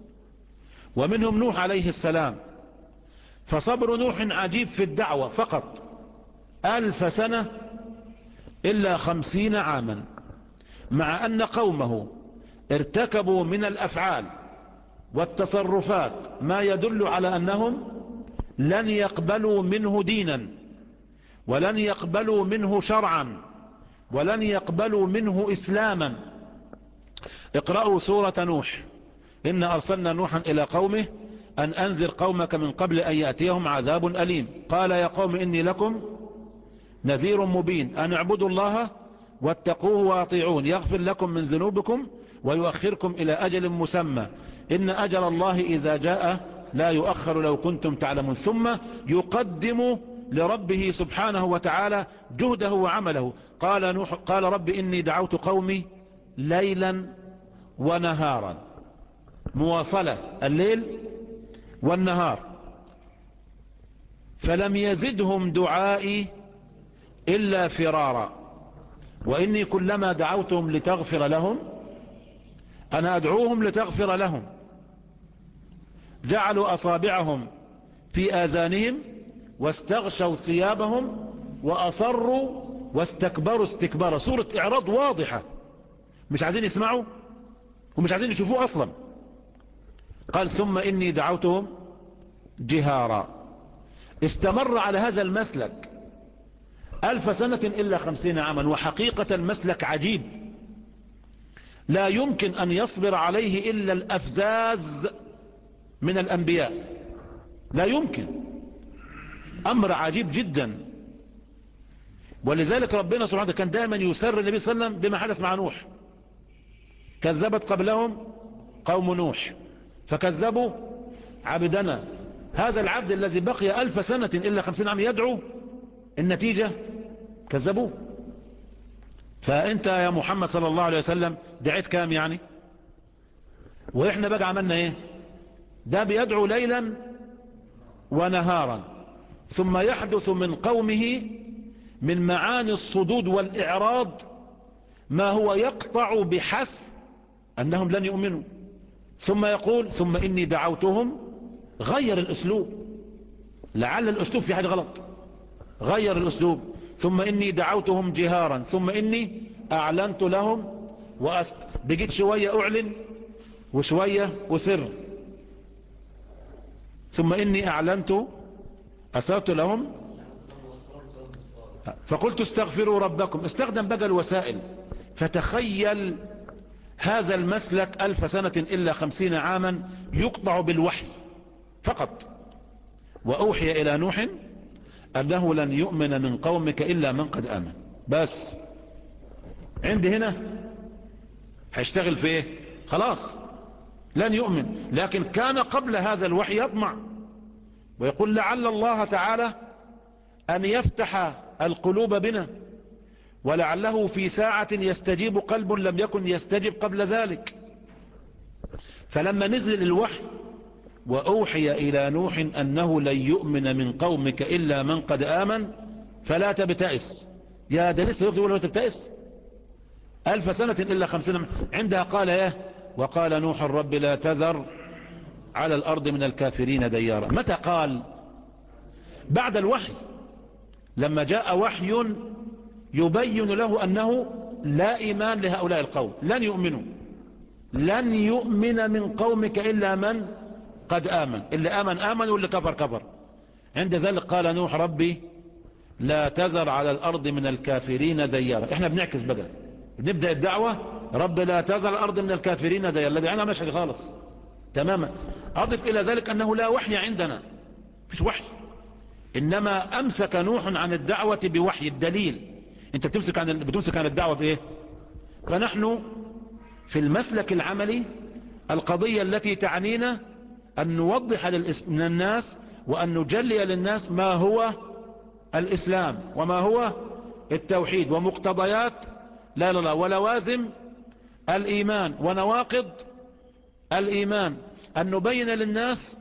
ومنهم نوح عليه السلام. فصبر نوح عجيب في الدعوة فقط ألف سنة إلا خمسين عاما، مع أن قومه ارتكبوا من الأفعال والتصرفات ما يدل على أنهم لن يقبلوا منه دينا، ولن يقبلوا منه شرعا، ولن يقبلوا منه إسلاما. اقرأوا سورة نوح. إن أرسلنا نوحا إلى قومه أن أنذر قومك من قبل أن يأتيهم عذاب أليم. قال يا قوم إني لكم نذير مبين أن اعبدوا الله واتقوه واطيعون يغفر لكم من ذنوبكم ويؤخركم إلى أجل مسمى إن أجل الله إذا جاء لا يؤخر لو كنتم تعلمون. ثم يقدم لربه سبحانه وتعالى جهده وعمله. قال نوح قال رب إني دعوت قومي ليلا ونهارا، مواصلة الليل والنهار، فلم يزدهم دعائي إلا فرارا وإني كلما دعوتهم لتغفر لهم، أنا أدعوهم لتغفر لهم، جعلوا أصابعهم في آذانهم واستغشوا ثيابهم وأصروا واستكبروا استكبارا. سورة إعراض واضحة، مش عايزين يسمعوا ومش عايزين يشوفوه أصلا. قال ثم إني دعوتهم جهارا. استمر على هذا المسلك ألف سنة إلا خمسين عاما، وحقيقة المسلك عجيب لا يمكن أن يصبر عليه إلا الأفزاز من الأنبياء، لا يمكن، أمر عجيب جدا. ولذلك ربنا سبحانه كان دائما يسر النبي صلى الله عليه وسلم بما حدث مع نوح. كذبت قبلهم قوم نوح فكذبوا عبدنا. هذا العبد الذي بقي ألف سنة إلا خمسين عام يدعو، النتيجة كذبوه. فأنت يا محمد صلى الله عليه وسلم دعيت كام يعني؟ وإحنا بقى عملنا إيه؟ ده بيدعو ليلا ونهارا، ثم يحدث من قومه من معاني الصدود والإعراض ما هو يقطع بحسب أنهم لن يؤمنوا. ثم يقول ثم إني دعوتهم، غير الأسلوب، لعل الأسلوب في حاجة غلط، غير الأسلوب. ثم إني دعوتهم جهارا ثم إني أعلنت لهم وأس... بقيت شوية أعلن وشوية أسر. ثم إني أعلنت أسرت لهم فقلت استغفروا ربكم. استخدم بقى الوسائل. فتخيل هذا المسلك ألف سنة إلا خمسين عاما يقطع بالوحي فقط. وأوحي إلى نوح أنه لن يؤمن من قومك إلا من قد آمن. بس عندي هنا هيشتغل في ايه؟ خلاص لن يؤمن. لكن كان قبل هذا الوحي يطمع ويقول لعل الله تعالى أن يفتح القلوب بنا، ولعله في ساعة يستجيب قلب لم يكن يستجب قبل ذلك. فلما نزل الوحي وأوحي إلى نوح أنه لن يؤمن من قومك إلا من قد آمن فلا تبتئس. يا ده لسه يقول له تبتئس؟ ألف سنة إلا خمسين. عندها قال يا وقال نوح الرب لا تذر على الأرض من الكافرين ديارا. متى قال؟ بعد الوحي، لما جاء وحي يبين له أنه لا إيمان لهؤلاء القوم، لن يؤمنوا، لن يؤمن من قومك إلا من قد آمن، اللي آمن آمن واللي كفر كفر. عند ذلك قال نوح ربي لا تذر على الأرض من الكافرين ديارا. احنا بنعكس بقى، بنبدأ الدعوة رب لا تذر على الأرض من الكافرين ديارا، الذي أنا مشهد خالص تماما. أضف إلى ذلك أنه لا وحي عندنا، فيش وحي، إنما أمسك نوح عن الدعوة بوحي. الدليل أنت بتمسك عن بتمسك عن الدعوة بإيه؟ فنحن في المسلك العملي القضية التي تعنينا أن نوضح للناس وأن نجلي للناس ما هو الإسلام وما هو التوحيد ومقتضيات لا لا لا ولوازم الإيمان ونواقض الإيمان، أن نبين للناس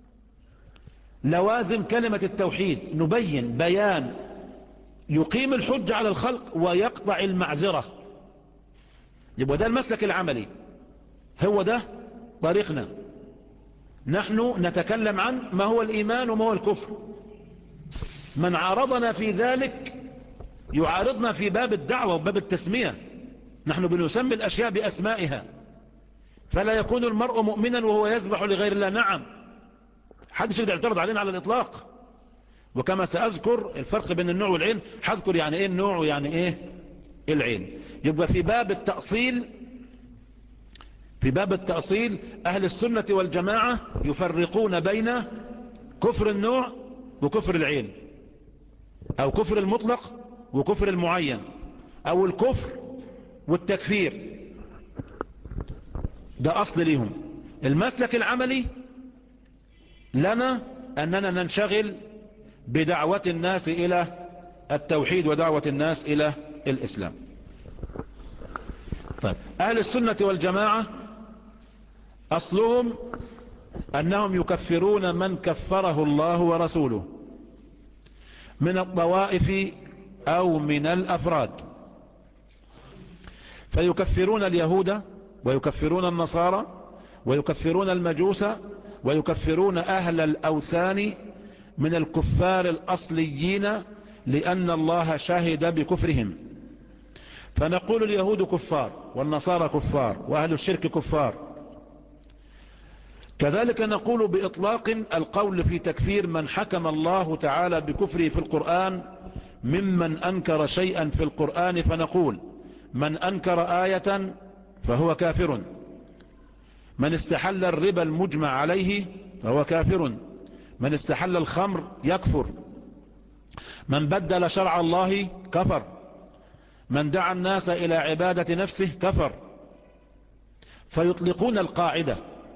لوازم كلمة التوحيد، نبين بيان يقيم الحجة على الخلق ويقطع المعذرة. يبقى ده المسلك العملي، هو ده طريقنا. نحن نتكلم عن ما هو الإيمان وما هو الكفر. من عارضنا في ذلك يعارضنا في باب الدعوة وباب التسمية. نحن بنسمي الأشياء بأسمائها، فلا يكون المرء مؤمنا وهو يذبح لغير الله. نعم، حدش يقدر يعترض علينا على الإطلاق. وكما سأذكر الفرق بين النوع والعين، هذكر يعني ايه النوع ويعني ايه العين. يبقى في باب التأصيل في باب التأصيل أهل السنة والجماعة يفرقون بين كفر النوع وكفر العين، أو كفر المطلق وكفر المعين، أو الكفر والتكفير. ده أصل ليهم. المسلك العملي لنا أننا ننشغل بدعوة الناس إلى التوحيد ودعوة الناس إلى الإسلام. طيب، أهل السنة والجماعة أصلهم أنهم يكفرون من كفره الله ورسوله من الطوائف أو من الأفراد، فيكفرون اليهود ويكفرون النصارى ويكفرون المجوس ويكفرون أهل الأوثان من الكفار الأصليين، لأن الله شهد بكفرهم. فنقول اليهود كفار والنصارى كفار وأهل الشرك كفار. كذلك نقول بإطلاق القول في تكفير من حكم الله تعالى بكفره في القرآن ممن أنكر شيئا في القرآن، فنقول من أنكر آية فهو كافر، من استحل الربا المجمع عليه فهو كافر، من استحل الخمر يكفر، من بدل شرع الله كفر، من دعا الناس إلى عبادة نفسه كفر. فيطلقون القاعدة.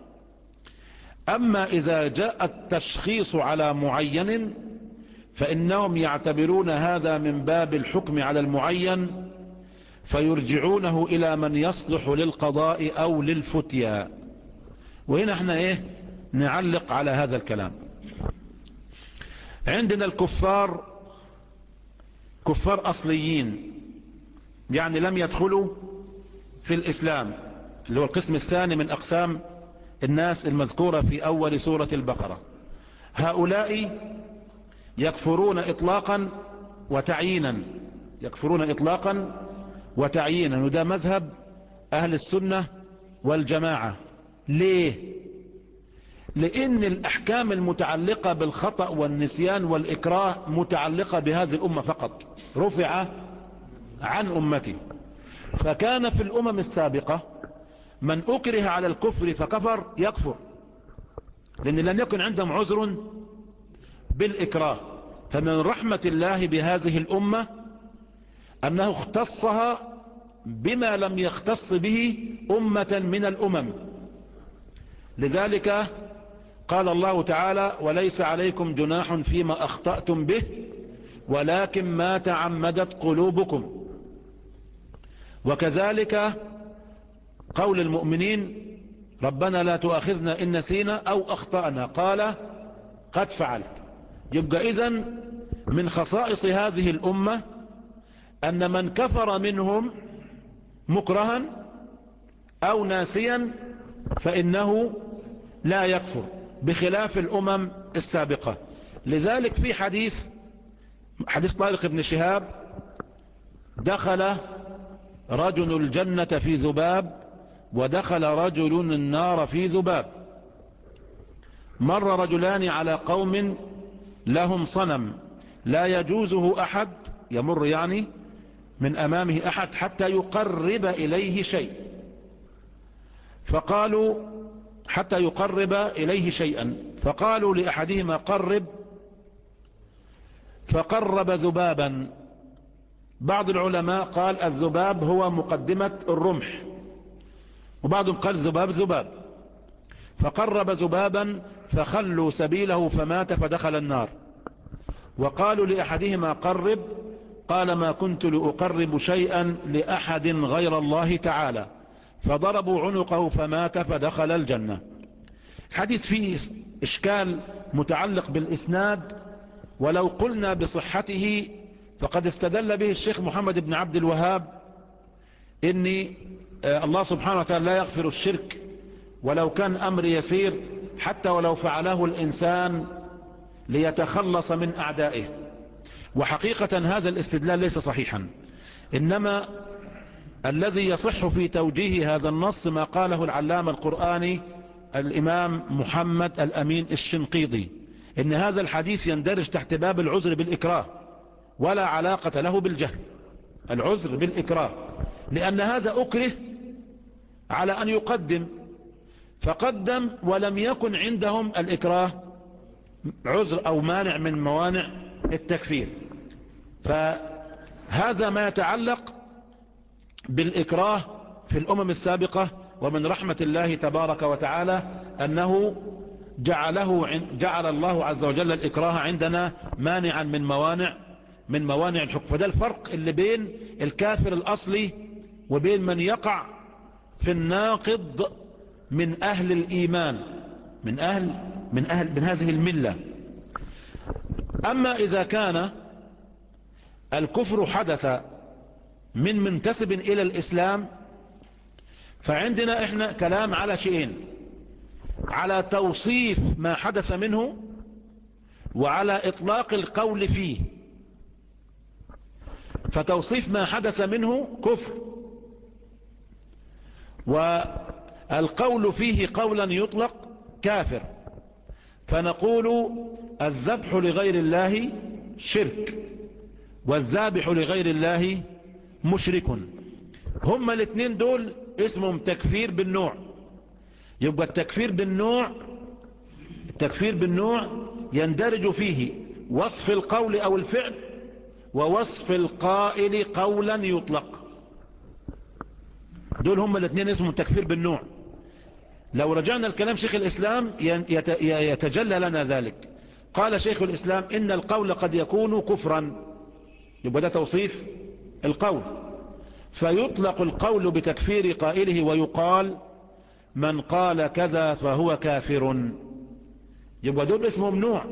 أما إذا جاء التشخيص على معين فإنهم يعتبرون هذا من باب الحكم على المعين، فيرجعونه إلى من يصلح للقضاء أو للفتيا. وهنا احنا ايه نعلق على هذا الكلام. عندنا الكفار كفار أصليين، يعني لم يدخلوا في الإسلام، اللي هو القسم الثاني من أقسام الناس المذكورة في أول سورة البقرة. هؤلاء يكفرون إطلاقا وتعيينا، يكفرون إطلاقا وتعيينا، وده مذهب أهل السنة والجماعة. ليه؟ لأن الأحكام المتعلقة بالخطأ والنسيان والإكراه متعلقة بهذه الأمة فقط، رفع عن أمتي. فكان في الأمم السابقة من أكره على الكفر فكفر يكفر، لأن لم يكن عندهم عذر بالإكراه. فمن رحمة الله بهذه الأمة أنه اختصها بما لم يختص به أمة من الأمم. لذلك قال الله تعالى وليس عليكم جناح فيما أخطأتم به ولكن ما تعمدت قلوبكم. وكذلك قول المؤمنين ربنا لا تؤاخذنا إن نسينا أو أخطأنا قال قد فعلت. يبقى إذن من خصائص هذه الأمة أن من كفر منهم مكرها أو ناسيا فإنه لا يكفر، بخلاف الأمم السابقة. لذلك في حديث حديث طارق بن شهاب: دخل رجل الجنة في ذباب ودخل رجل النار في ذباب. مر رجلان على قوم لهم صنم لا يجوزه أحد، يمر يعني من أمامه أحد حتى يقرب إليه شيء، فقالوا حتى يقرب إليه شيئا فقالوا لأحدهما: قرب، فقرب ذبابا. بعض العلماء قال الذباب هو مقدمة الرمح، وبعضهم قال ذباب ذباب. فقرب ذبابا فخلوا سبيله فمات فدخل النار. وقالوا لأحدهما: قرب، قال: ما كنت لأقرب شيئا لأحد غير الله تعالى، فضربوا عنقه فمات فدخل الجنة. حديث فيه إشكال متعلق بالإسناد، ولو قلنا بصحته فقد استدل به الشيخ محمد بن عبد الوهاب إن الله سبحانه وتعالى لا يغفر الشرك ولو كان أمر يسير، حتى ولو فعله الإنسان ليتخلص من أعدائه. وحقيقة هذا الاستدلال ليس صحيحا، إنما الذي يصح في توجيه هذا النص ما قاله العلامة القرآني الإمام محمد الأمين الشنقيطي، إن هذا الحديث يندرج تحت باب العذر بالإكراه ولا علاقة له بالجهل. العذر بالإكراه، لأن هذا أكره على أن يقدم، فقدم ولم يكن عندهم الإكراه عذر أو مانع من موانع التكفير. فهذا ما يتعلق بالإكراه في الأمم السابقة. ومن رحمة الله تبارك وتعالى أنه جعله جعل الله عز وجل الإكراه عندنا مانعا من موانع من موانع الحكم. فده الفرق اللي بين الكافر الأصلي وبين من يقع في الناقض من أهل الإيمان، من أهل من أهل من هذه الملة. أما إذا كان الكفر حدث من منتسب إلى الإسلام، فعندنا إحنا كلام على شيئين: على توصيف ما حدث منه، وعلى إطلاق القول فيه. فتوصيف ما حدث منه كفر، والقول فيه قولا يطلق كافر. فنقول الذبح لغير الله شرك، والذابح لغير الله مشرك. هما الاثنين دول اسمهم تكفير بالنوع. يبقى التكفير بالنوع التكفير بالنوع يندرج فيه وصف القول أو الفعل، ووصف القائل قولا يطلق. دول هما الاثنين اسمهم تكفير بالنوع. لو رجعنا الكلام شيخ الإسلام يتجلى لنا ذلك. قال شيخ الإسلام: إن القول قد يكون كفرا. يبقى ده توصيف القول، فيطلق القول بتكفير قائله ويقال: من قال كذا فهو كافر. يبقى دول اسمهم نوع: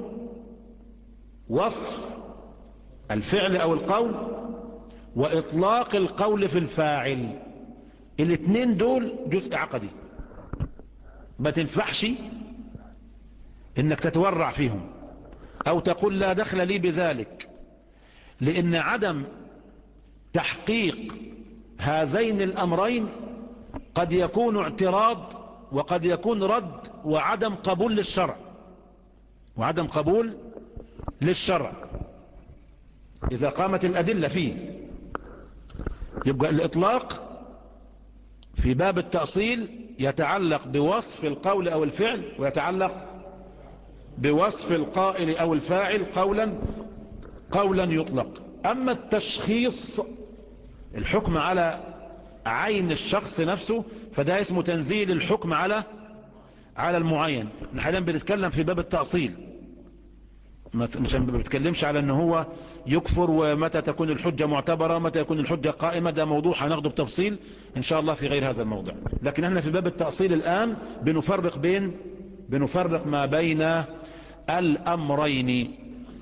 وصف الفعل أو القول، وإطلاق القول في الفاعل. الاثنين دول جزء عقدي، ما تنفعش انك تتورع فيهم او تقول لا دخل لي بذلك، لان عدم تحقيق هذين الامرين قد يكون اعتراض، وقد يكون رد، وعدم قبول للشرع وعدم قبول للشرع اذا قامت الادلة فيه. يبقى الاطلاق في باب التأصيل يتعلق بوصف القول أو الفعل، ويتعلق بوصف القائل أو الفاعل قولا قولا يطلق. أما التشخيص، الحكم على عين الشخص نفسه، فده اسمه تنزيل الحكم على على المعين. نحن حاليا بنتكلم في باب التأصيل، مش بنتكلمش على أنه هو يكفر ومتى تكون الحجة معتبرة متى يكون الحجة قائمة. ده موضوع هناخده بتفصيل إن شاء الله في غير هذا الموضوع. لكن احنا في باب التأصيل الآن بنفرق بين بنفرق ما بين الأمرين.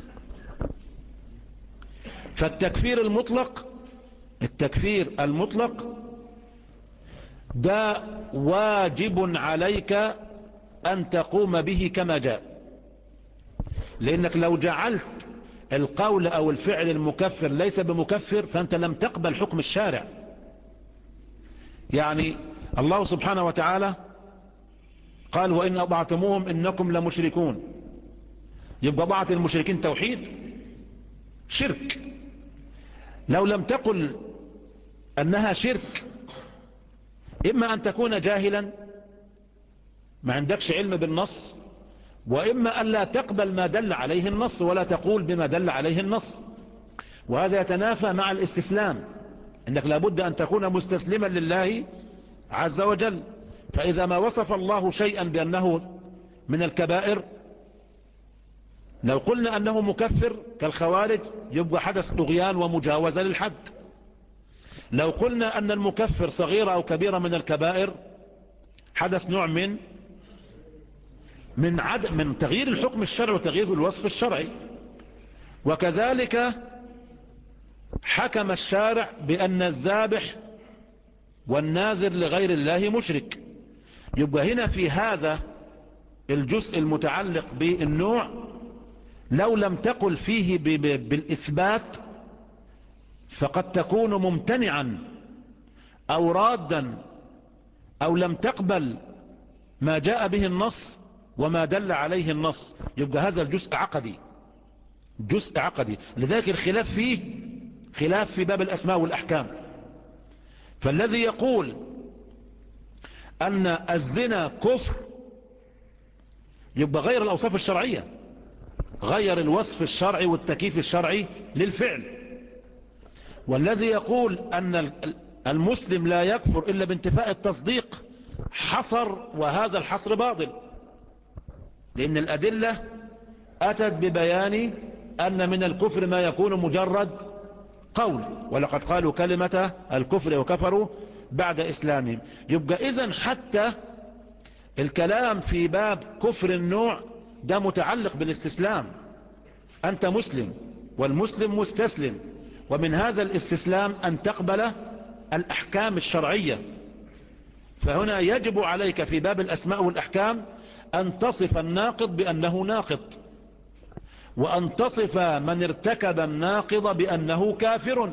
فالتكفير المطلق التكفير المطلق ده واجب عليك أن تقوم به كما جاء. لأنك لو جعلت القول أو الفعل المكفر ليس بمكفر فأنت لم تقبل حكم الشارع. يعني الله سبحانه وتعالى قال وإن أطعتموهم إنكم لمشركون، يبقى طاعة المشركين توحيد؟ شرك. لو لم تقل أنها شرك إما أن تكون جاهلا ما عندكش علم بالنص، وإما أن لا تقبل ما دل عليه النص ولا تقول بما دل عليه النص، وهذا يتنافى مع الاستسلام، إنك لابد أن تكون مستسلما لله عز وجل. فإذا ما وصف الله شيئا بأنه من الكبائر، لو قلنا أنه مكفر كالخوارج يبقى حدث طغيان ومجاوزة للحد. لو قلنا أن المكفر صغيرة أو كبيرة من الكبائر حدث نوع من من عدم من تغيير الحكم الشرعي وتغيير الوصف الشرعي. وكذلك حكم الشارع بأن الذابح والناذر لغير الله مشرك. يبقى هنا في هذا الجزء المتعلق بالنوع لو لم تقل فيه بالإثبات فقد تكون ممتنعا أو رادا أو لم تقبل ما جاء به النص وما دل عليه النص. يبقى هذا الجزء عقدي، جزء عقدي. لذلك الخلاف فيه خلاف في باب الأسماء والأحكام. فالذي يقول أن الزنا كفر يبقى غير الأوصاف الشرعية، غير الوصف الشرعي والتكييف الشرعي للفعل. والذي يقول أن المسلم لا يكفر إلا بانتفاء التصديق حصر، وهذا الحصر باطل، لأن الأدلة أتت ببيان أن من الكفر ما يكون مجرد قول، ولقد قالوا كلمة الكفر وكفروا بعد إسلامهم. يبقى إذن حتى الكلام في باب كفر النوع ده متعلق بالاستسلام. أنت مسلم والمسلم مستسلم، ومن هذا الاستسلام أن تقبل الأحكام الشرعية. فهنا يجب عليك في باب الأسماء والأحكام أن تصف الناقض بأنه ناقض، وأن تصف من ارتكب الناقض بأنه كافر.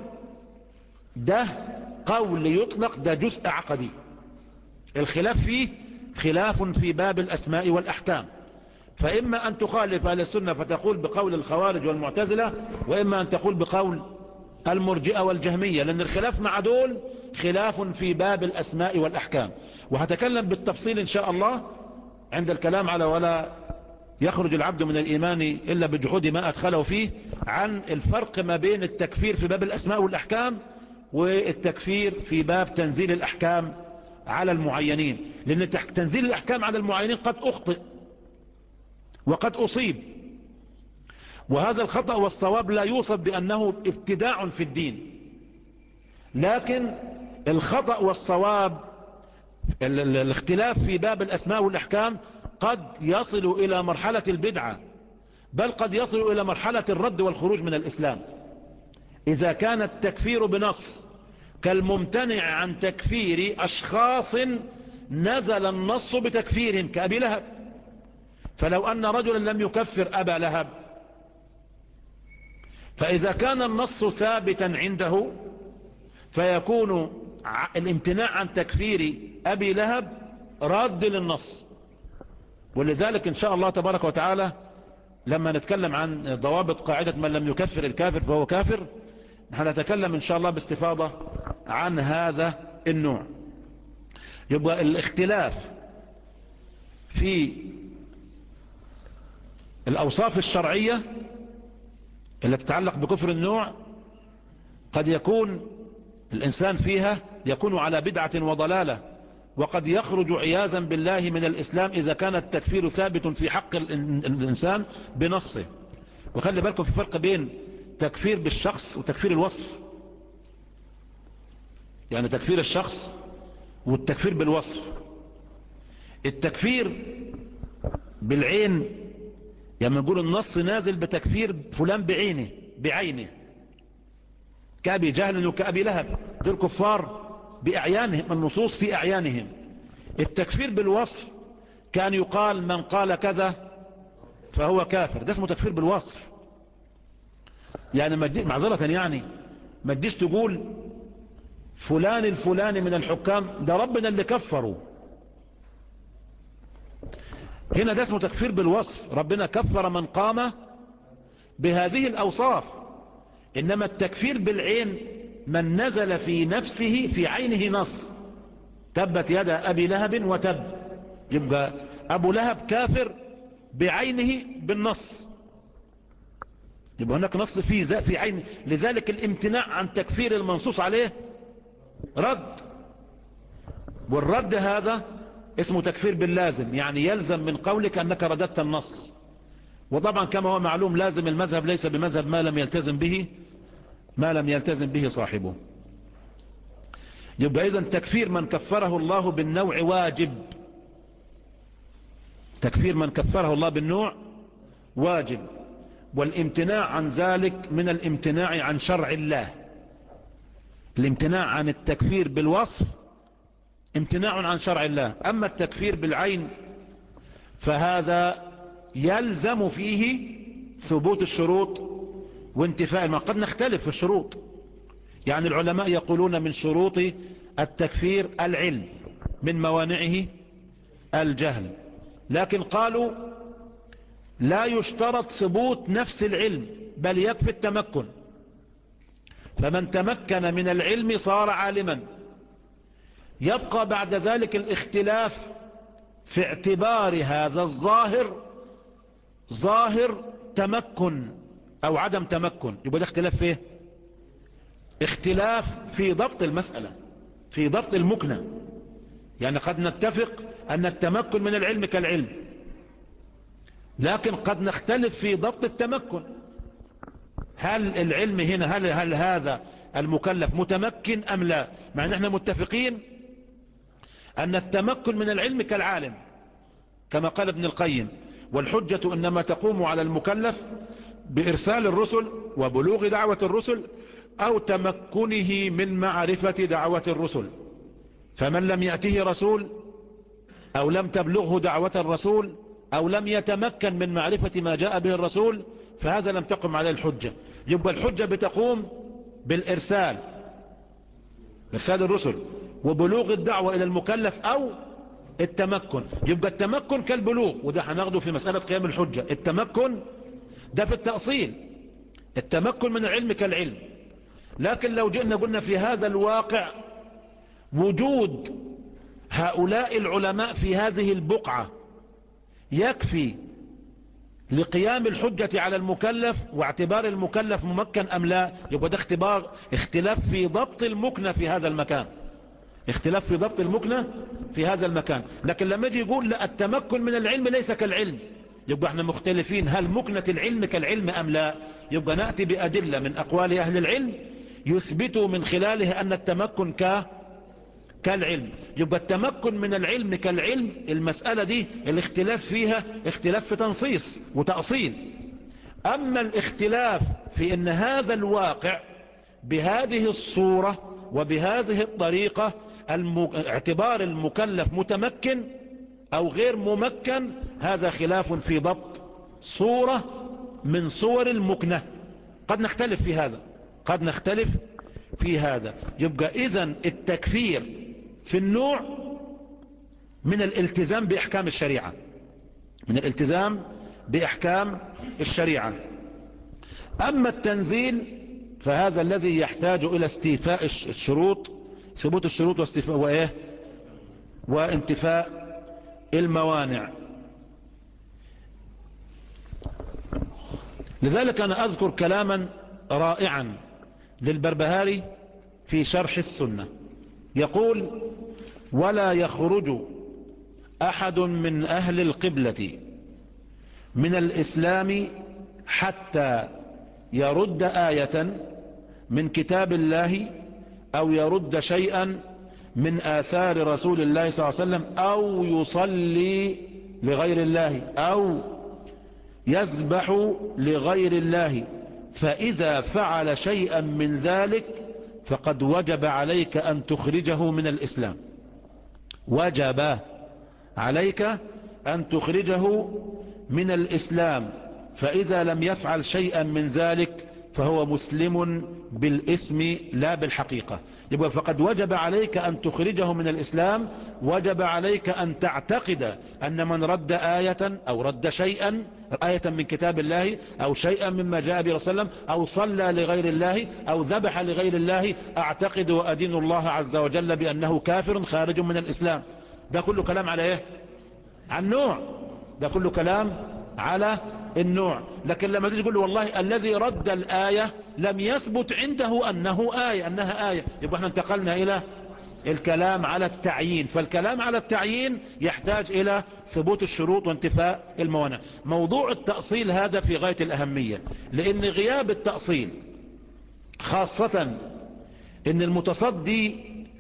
ده قول يطلق، ده جزء عقدي. الخلاف فيه خلاف في باب الأسماء والأحكام. فإما أن تخالف أهل السنة فتقول بقول الخوارج والمعتزلة، وإما أن تقول بقول المرجئة والجهمية، لأن الخلاف مع دول خلاف في باب الأسماء والأحكام. وهتكلم بالتفصيل إن شاء الله عند الكلام على ولا يخرج العبد من الإيمان إلا بجحود ما أدخله فيه، عن الفرق ما بين التكفير في باب الأسماء والأحكام والتكفير في باب تنزيل الأحكام على المعينين. لأن تنزيل الأحكام على المعينين قد أخطئ وقد أصيب، وهذا الخطأ والصواب لا يوصف بأنه ابتداع في الدين، لكن الخطأ والصواب الاختلاف في باب الأسماء والأحكام قد يصل إلى مرحلة البدعة، بل قد يصل إلى مرحلة الرد والخروج من الإسلام إذا كان التكفير بنص، كالممتنع عن تكفير أشخاص نزل النص بتكفيرهم كأبي لهب. فلو أن رجلا لم يكفر أبا لهب، فإذا كان النص ثابتا عنده فيكون الامتناع عن تكفير أبي لهب راد للنص. ولذلك إن شاء الله تبارك وتعالى لما نتكلم عن ضوابط قاعدة من لم يكفر الكافر فهو كافر، هنتكلم إن شاء الله باستفاضة عن هذا النوع. يبقى الاختلاف في الأوصاف الشرعية التي تتعلق بكفر النوع قد يكون الإنسان فيها يكون على بدعة وضلالة، وقد يخرج عياذا بالله من الإسلام إذا كان التكفير ثابت في حق الإنسان بنصه. وخلي بالكم في فرق بين تكفير بالشخص وتكفير الوصف. يعني تكفير الشخص والتكفير بالوصف. التكفير بالعين يعني نقول النص نازل بتكفير فلان بعينه بعينه كأبي جهل وكأبي لهب، دول كفار بأعيانهم، النصوص في أعيانهم. التكفير بالوصف كان يقال من قال كذا فهو كافر. ده اسمه تكفير بالوصف. يعني معذرة، يعني ما تجيش تقول فلان الفلاني من الحكام ده ربنا اللي كفره. هنا ده اسمه تكفير بالوصف، ربنا كفر من قام بهذه الأوصاف. إنما التكفير بالعين من نزل في نفسه في عينه نص، تبت يد أبي لهب وتب، يبقى أبو لهب كافر بعينه بالنص، يبقى هناك نص في في عينه. لذلك الامتناع عن تكفير المنصوص عليه رد، والرد هذا اسمه تكفير باللازم، يعني يلزم من قولك أنك رددت النص. وطبعا كما هو معلوم لازم المذهب ليس بمذهب ما لم يلتزم به ما لم يلتزم به صاحبه. يبقى إذن تكفير من كفره الله بالنوع واجب، تكفير من كفره الله بالنوع واجب، والامتناع عن ذلك من الامتناع عن شرع الله. الامتناع عن التكفير بالوصف امتناع عن شرع الله. أما التكفير بالعين فهذا يلزم فيه ثبوت الشروط وانتفاء ما. قد نختلف في الشروط، يعني العلماء يقولون من شروط التكفير العلم، من موانعه الجهل، لكن قالوا لا يشترط ثبوت نفس العلم بل يكفي التمكن، فمن تمكن من العلم صار عالما. يبقى بعد ذلك الاختلاف في اعتبار هذا الظاهر ظاهر تمكن او عدم تمكن. يبقى ده اختلاف فيه اختلاف في ضبط المسألة، في ضبط المكنة. يعني قد نتفق ان التمكن من العلم كالعلم، لكن قد نختلف في ضبط التمكن. هل العلم هنا هل, هل هذا المكلف متمكن ام لا؟ مع ان احنا متفقين ان التمكن من العلم كالعالم، كما قال ابن القيم: والحجة انما تقوم على المكلف بارسال الرسل وبلوغ دعوة الرسل او تمكنه من معرفة دعوة الرسل. فمن لم يأته رسول او لم تبلغه دعوة الرسول او لم يتمكن من معرفة ما جاء به الرسول فهذا لم تقم عليه الحجة. يبقى الحجة بتقوم بالارسال، ارسال الرسل وبلوغ الدعوة الى المكلف او التمكن. يبقى التمكن كالبلوغ، وده هناخده في مسألة قيام الحجة. التمكن ده في التأصيل، التمكن من العلم كالعلم. لكن لو جئنا قلنا في هذا الواقع وجود هؤلاء العلماء في هذه البقعة يكفي لقيام الحجة على المكلف واعتبار المكلف ممكن أم لا، يبقى ده اختبار اختلاف في ضبط المكنة في هذا المكان، اختلاف في ضبط المكنة في هذا المكان. لكن لما يجي يقول لا التمكن من العلم ليس كالعلم، يبقى احنا مختلفين هل مكنة العلم كالعلم أم لا. يبقى نأتي بأدلة من أقوال أهل العلم يثبتوا من خلاله أن التمكن ك كالعلم. يبقى التمكن من العلم كالعلم، المسألة دي الاختلاف فيها اختلاف في تنصيص وتأصيل. أما الاختلاف في أن هذا الواقع بهذه الصورة وبهذه الطريقة الم... اعتبار المكلف متمكن أو غير ممكن، هذا خلاف في ضبط صورة من صور المكنة. قد نختلف في هذا قد نختلف في هذا. يبقى إذن التكفير في النوع من الالتزام بإحكام الشريعة، من الالتزام بإحكام الشريعة. أما التنزيل فهذا الذي يحتاج إلى استيفاء الشروط، ثبوت الشروط واستيفاء وإيه وانتفاء الموانع. لذلك أنا أذكر كلاما رائعا للبربهاري في شرح السنة، يقول: ولا يخرج أحد من أهل القبلة من الإسلام حتى يرد آية من كتاب الله أو يرد شيئا من آثار رسول الله صلى الله عليه وسلم أو يصلي لغير الله أو يذبح لغير الله، فإذا فعل شيئا من ذلك فقد وجب عليك أن تخرجه من الإسلام، وجب عليك أن تخرجه من الإسلام، فإذا لم يفعل شيئا من ذلك فهو مسلم بالاسم لا بالحقيقة. يبقى فقد وجب عليك أن تخرجه من الإسلام، وجب عليك أن تعتقد أن من رد آية أو رد شيئا، آية من كتاب الله أو شيئا مما جاء به رسول الله، أو صلى لغير الله أو ذبح لغير الله، أعتقد وأدين الله عز وجل بأنه كافر خارج من الإسلام. ده كله كلام على إيه؟ عن النوع. ده كله كلام على النوع. لكن لما تيجي تقول له والله الذي رد الآية لم يثبت عنده أنه آية أنها آية، يبقى احنا انتقلنا إلى الكلام على التعيين. فالكلام على التعيين يحتاج إلى ثبوت الشروط وانتفاء الموانع. موضوع التأصيل هذا في غاية الأهمية، لأن غياب التأصيل، خاصة أن المتصدي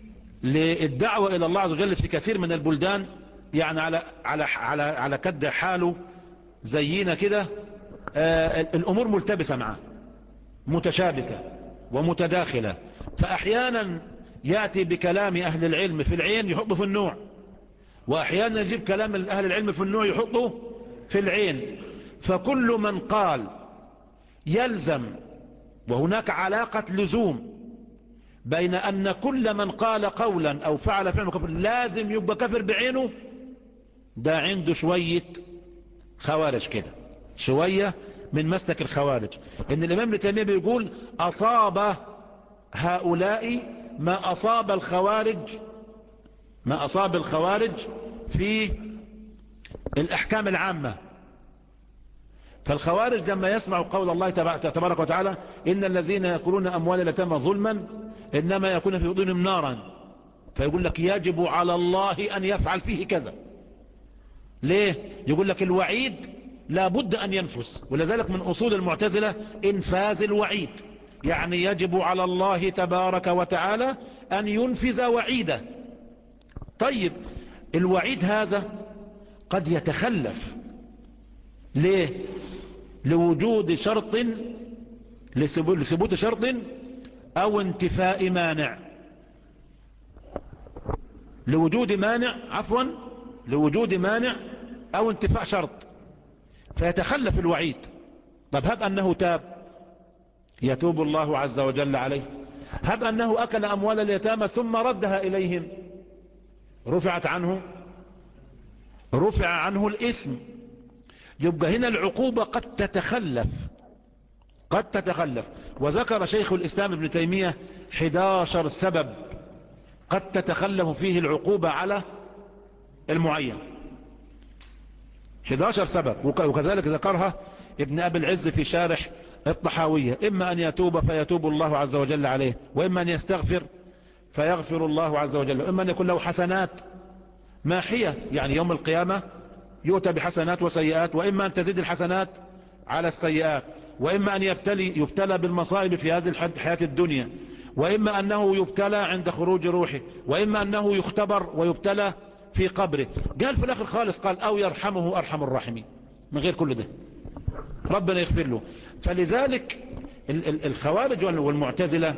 للدعوة إلى الله عز وجل في كثير من البلدان يعني على على على على كد حاله زينا كده، آه الأمور ملتبسة معه، متشابكة ومتداخلة. فأحيانا يأتي بكلام أهل العلم في العين يحطه في النوع، وأحيانا يجيب كلام أهل العلم في النوع يحطه في العين. فكل من قال يلزم، وهناك علاقة لزوم بين أن كل من قال قولا أو فعل فعلا كفر لازم يبقى كفر بعينه، ده عنده شوية خوارج كده، شوية من مسلك الخوارج. إن الإمام ابن تيمية بيقول أصاب هؤلاء ما أصاب الخوارج، ما أصاب الخوارج في الأحكام العامة. فالخوارج لما يسمعوا قول الله تبارك وتعالى إن الذين يأكلون أموال اليتامى ظلما إنما يكون في بطونهم نارا، فيقول لك يجب على الله أن يفعل فيه كذا. ليه؟ يقول لك الوعيد لابد أن ينفذ، ولذلك من أصول المعتزلة إنفاذ الوعيد، يعني يجب على الله تبارك وتعالى أن ينفذ وعيده. طيب الوعيد هذا قد يتخلف، ليه؟ لوجود شرط، لثبوت شرط أو انتفاء مانع، لوجود مانع عفوا لوجود مانع أو انتفاء شرط، فيتخلف الوعيد. طب هب أنه تاب، يتوب الله عز وجل عليه. هب أنه أكل أموال اليتامى ثم ردها إليهم، رفعت عنه رفع عنه الإثم. يبقى هنا العقوبة قد تتخلف، قد تتخلف. وذكر شيخ الإسلام ابن تيمية أحد عشر سبب قد تتخلف فيه العقوبة على المعين، أحد عشر سبب، وكذلك ذكرها ابن أبي العز في شارح الطحاوية. إما أن يتوب فيتوب الله عز وجل عليه، وإما أن يستغفر فيغفر الله عز وجل، وإما أن يكون له حسنات ماحية، يعني يوم القيامة يؤتى بحسنات وسيئات، وإما أن تزيد الحسنات على السيئات، وإما أن يبتلي يبتلى بالمصائب في هذه الحياة الدنيا، وإما أنه يبتلى عند خروج روحه، وإما أنه يختبر ويبتلى في قبره. قال في الآخر خالص قال أو يرحمه أرحم الراحمين. من غير كل ده ربنا يغفر له. فلذلك الخوارج والمعتزلة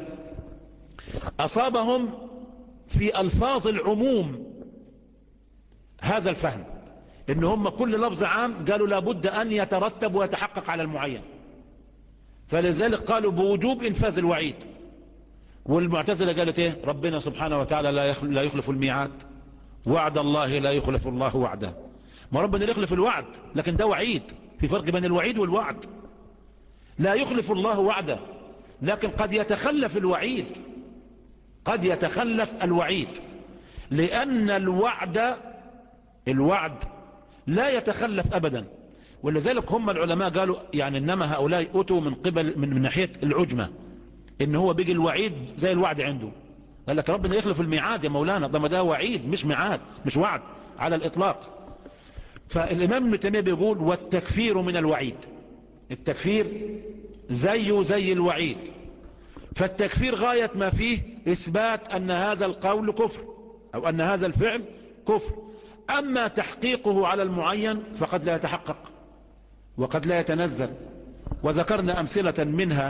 أصابهم في ألفاظ العموم هذا الفهم، إن هم كل لفظ عام قالوا لابد أن يترتب ويتحقق على المعين، فلذلك قالوا بوجوب إنفاذ الوعيد. والمعتزلة قالت إيه؟ ربنا سبحانه وتعالى لا يخلف الميعاد، وعد الله لا يخلف الله وعده. ما ربنا يخلف الوعد، لكن ده وعيد، في فرق بين الوعيد والوعد. لا يخلف الله وعده، لكن قد يتخلف الوعيد، قد يتخلف الوعيد، لأن الوعد الوعد لا يتخلف أبدا. ولذلك هم العلماء قالوا يعني إنما هؤلاء أتوا من قبل من, من ناحية العجمة، إن هو بيجي الوعيد زي الوعد عنده. قال لك ربنا يخلف الميعاد يا مولانا، ده ما ده وعيد مش ميعاد، مش وعد على الإطلاق. فالإمام ابن تيمية بيقول والتكفير من الوعيد، التكفير زيه زي الوعيد. فالتكفير غاية ما فيه إثبات أن هذا القول كفر أو أن هذا الفعل كفر. أما تحقيقه على المعين فقد لا يتحقق وقد لا يتنزل. وذكرنا أمثلة منها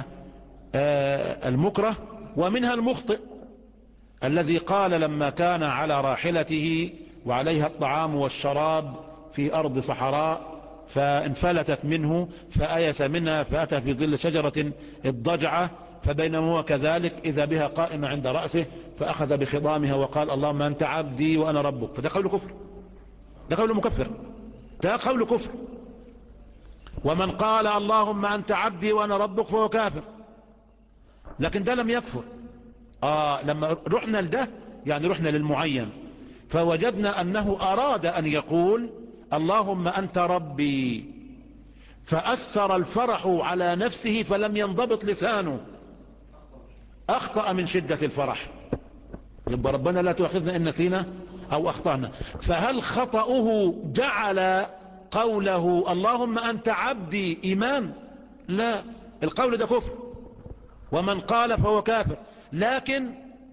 المكره ومنها المخطئ الذي قال لما كان على راحلته وعليها الطعام والشراب في أرض صحراء فانفلتت منه فأيس منها فأتى في ظل شجرة الضجعة، فبينما هو كذلك إذا بها قائمة عند رأسه فأخذ بخضامها وقال اللهم أنت عبدي وأنا ربك. فده قول كفر، ده قول مكفر، ده قول كفر. ومن قال اللهم أنت عبدي وأنا ربك فهو كافر. لكن ده لم يكفر. آه لما رحنا لده يعني رحنا للمعين فوجدنا أنه أراد أن يقول اللهم أنت ربي، فأثر الفرح على نفسه فلم ينضبط لسانه، أخطأ من شدة الفرح. يبقى ربنا لا تؤاخذنا إن نسينا أو أخطأنا. فهل خطأه جعل قوله اللهم أنت عبدي إيمان؟ لا، القول ده كفر، ومن قال فهو كافر. لكن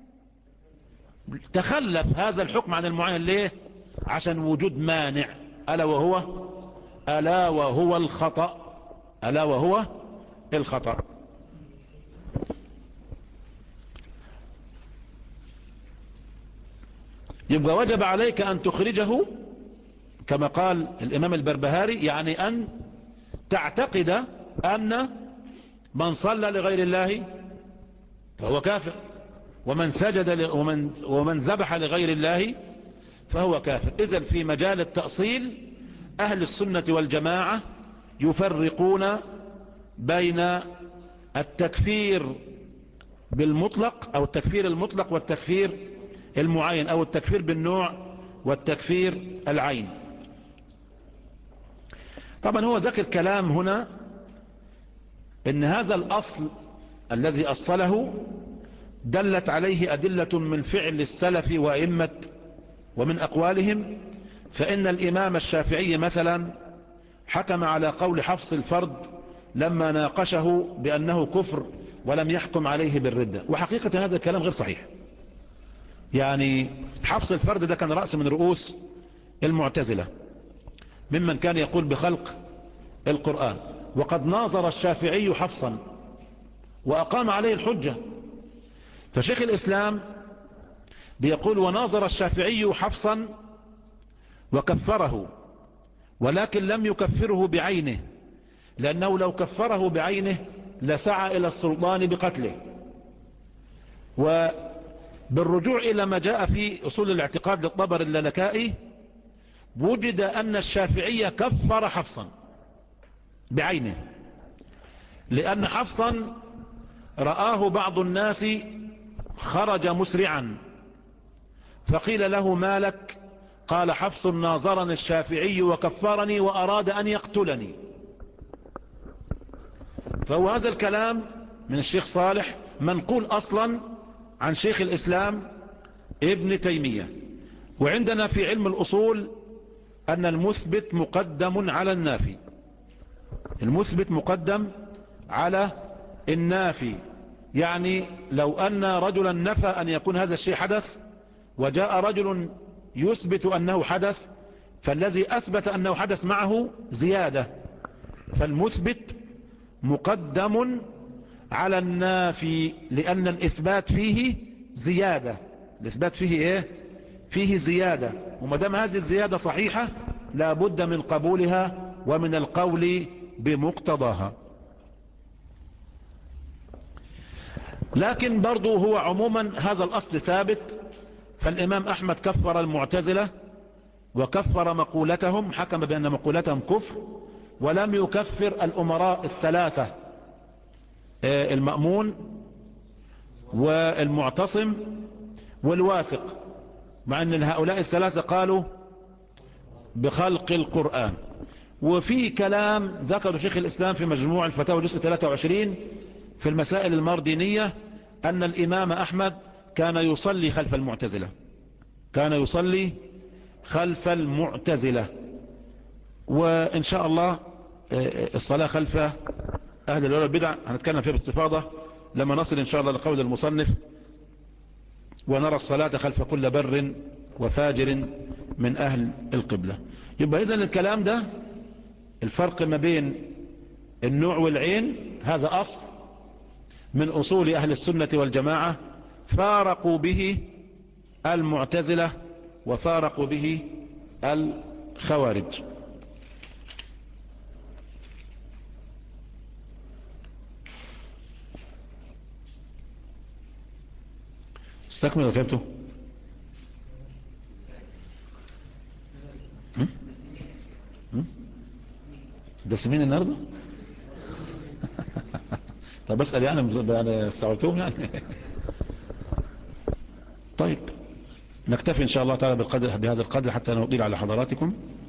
تخلف هذا الحكم عن المعين ليه؟ عشان وجود مانع، ألا وهو ألا وهو الخطأ، ألا وهو الخطأ. يبقى وجب عليك أن تخرجه كما قال الإمام البربهاري، يعني أن تعتقد أن من صلى لغير الله فهو كافر، ومن سجد ومن, ومن ذبح لغير الله فهو كافر. إذن في مجال التأصيل أهل السنة والجماعة يفرقون بين التكفير بالمطلق أو التكفير المطلق والتكفير المعين، أو التكفير بالنوع والتكفير العين. طبعا هو ذكر كلام هنا إن هذا الأصل الذي أصله دلت عليه أدلة من فعل السلف وأئمة ومن أقوالهم. فإن الإمام الشافعي مثلا حكم على قول حفص الفرد لما ناقشه بأنه كفر ولم يحكم عليه بالردة، وحقيقة هذا الكلام غير صحيح. يعني حفص الفرد ده كان رأس من رؤوس المعتزلة، ممن كان يقول بخلق القرآن، وقد ناظر الشافعي حفصا وأقام عليه الحجة. فشيخ الإسلام بيقول وناظر الشافعي حفصا وكفره، ولكن لم يكفره بعينه، لأنه لو كفره بعينه لسعى إلى السلطان بقتله. وبالرجوع إلى ما جاء في أصول الاعتقاد للطبر اللالكائي وجد أن الشافعي كفر حفصا بعينه، لأن حفصا رآه بعض الناس خرج مسرعا فقيل له ما لك؟ قال حفص ناظرني الشافعي وكفرني وأراد أن يقتلني. فهو هذا الكلام من الشيخ صالح منقول أصلا عن شيخ الإسلام ابن تيمية. وعندنا في علم الأصول أن المثبت مقدم على النافي، المثبت مقدم على النافي. يعني لو أن رجلا نفى أن يكون هذا الشيء حدث وجاء رجل يثبت أنه حدث، فالذي أثبت أنه حدث معه زيادة، فالمثبت مقدم على النافي، لأن الإثبات فيه زيادة، الإثبات فيه إيه؟ فيه زيادة، وما دام هذه الزيادة صحيحة لا بد من قبولها ومن القول بمقتضاها. لكن برضو هو عموما هذا الأصل ثابت. فالإمام أحمد كفر المعتزلة وكفر مقولتهم، حكم بأن مقولتهم كفر، ولم يكفر الأمراء الثلاثة المأمون والمعتصم والواثق، مع أن هؤلاء الثلاثة قالوا بخلق القرآن. وفي كلام ذكر شيخ الإسلام في مجموع الفتاوى جزء ثلاثة وعشرين في المسائل المردينية أن الإمام أحمد كان يصلي خلف المعتزلة، كان يصلي خلف المعتزلة. وإن شاء الله الصلاة خلف أهل الأولى البدع هنتكلم فيها باستفاضة لما نصل إن شاء الله لقول المصنف ونرى الصلاة خلف كل بر وفاجر من أهل القبلة. يبقى إذن الكلام ده الفرق ما بين النوع والعين هذا أصل من أصول أهل السنة والجماعة، فارقوا به المعتزلة وفارقوا به الخوارج. استكمل وتعبته. دسمين النهارده. طب اسأل يعني انا استوعبتهم يعني. طيب نكتفي ان شاء الله تعالى بالقدر بهذا القدر حتى نطيل على حضراتكم.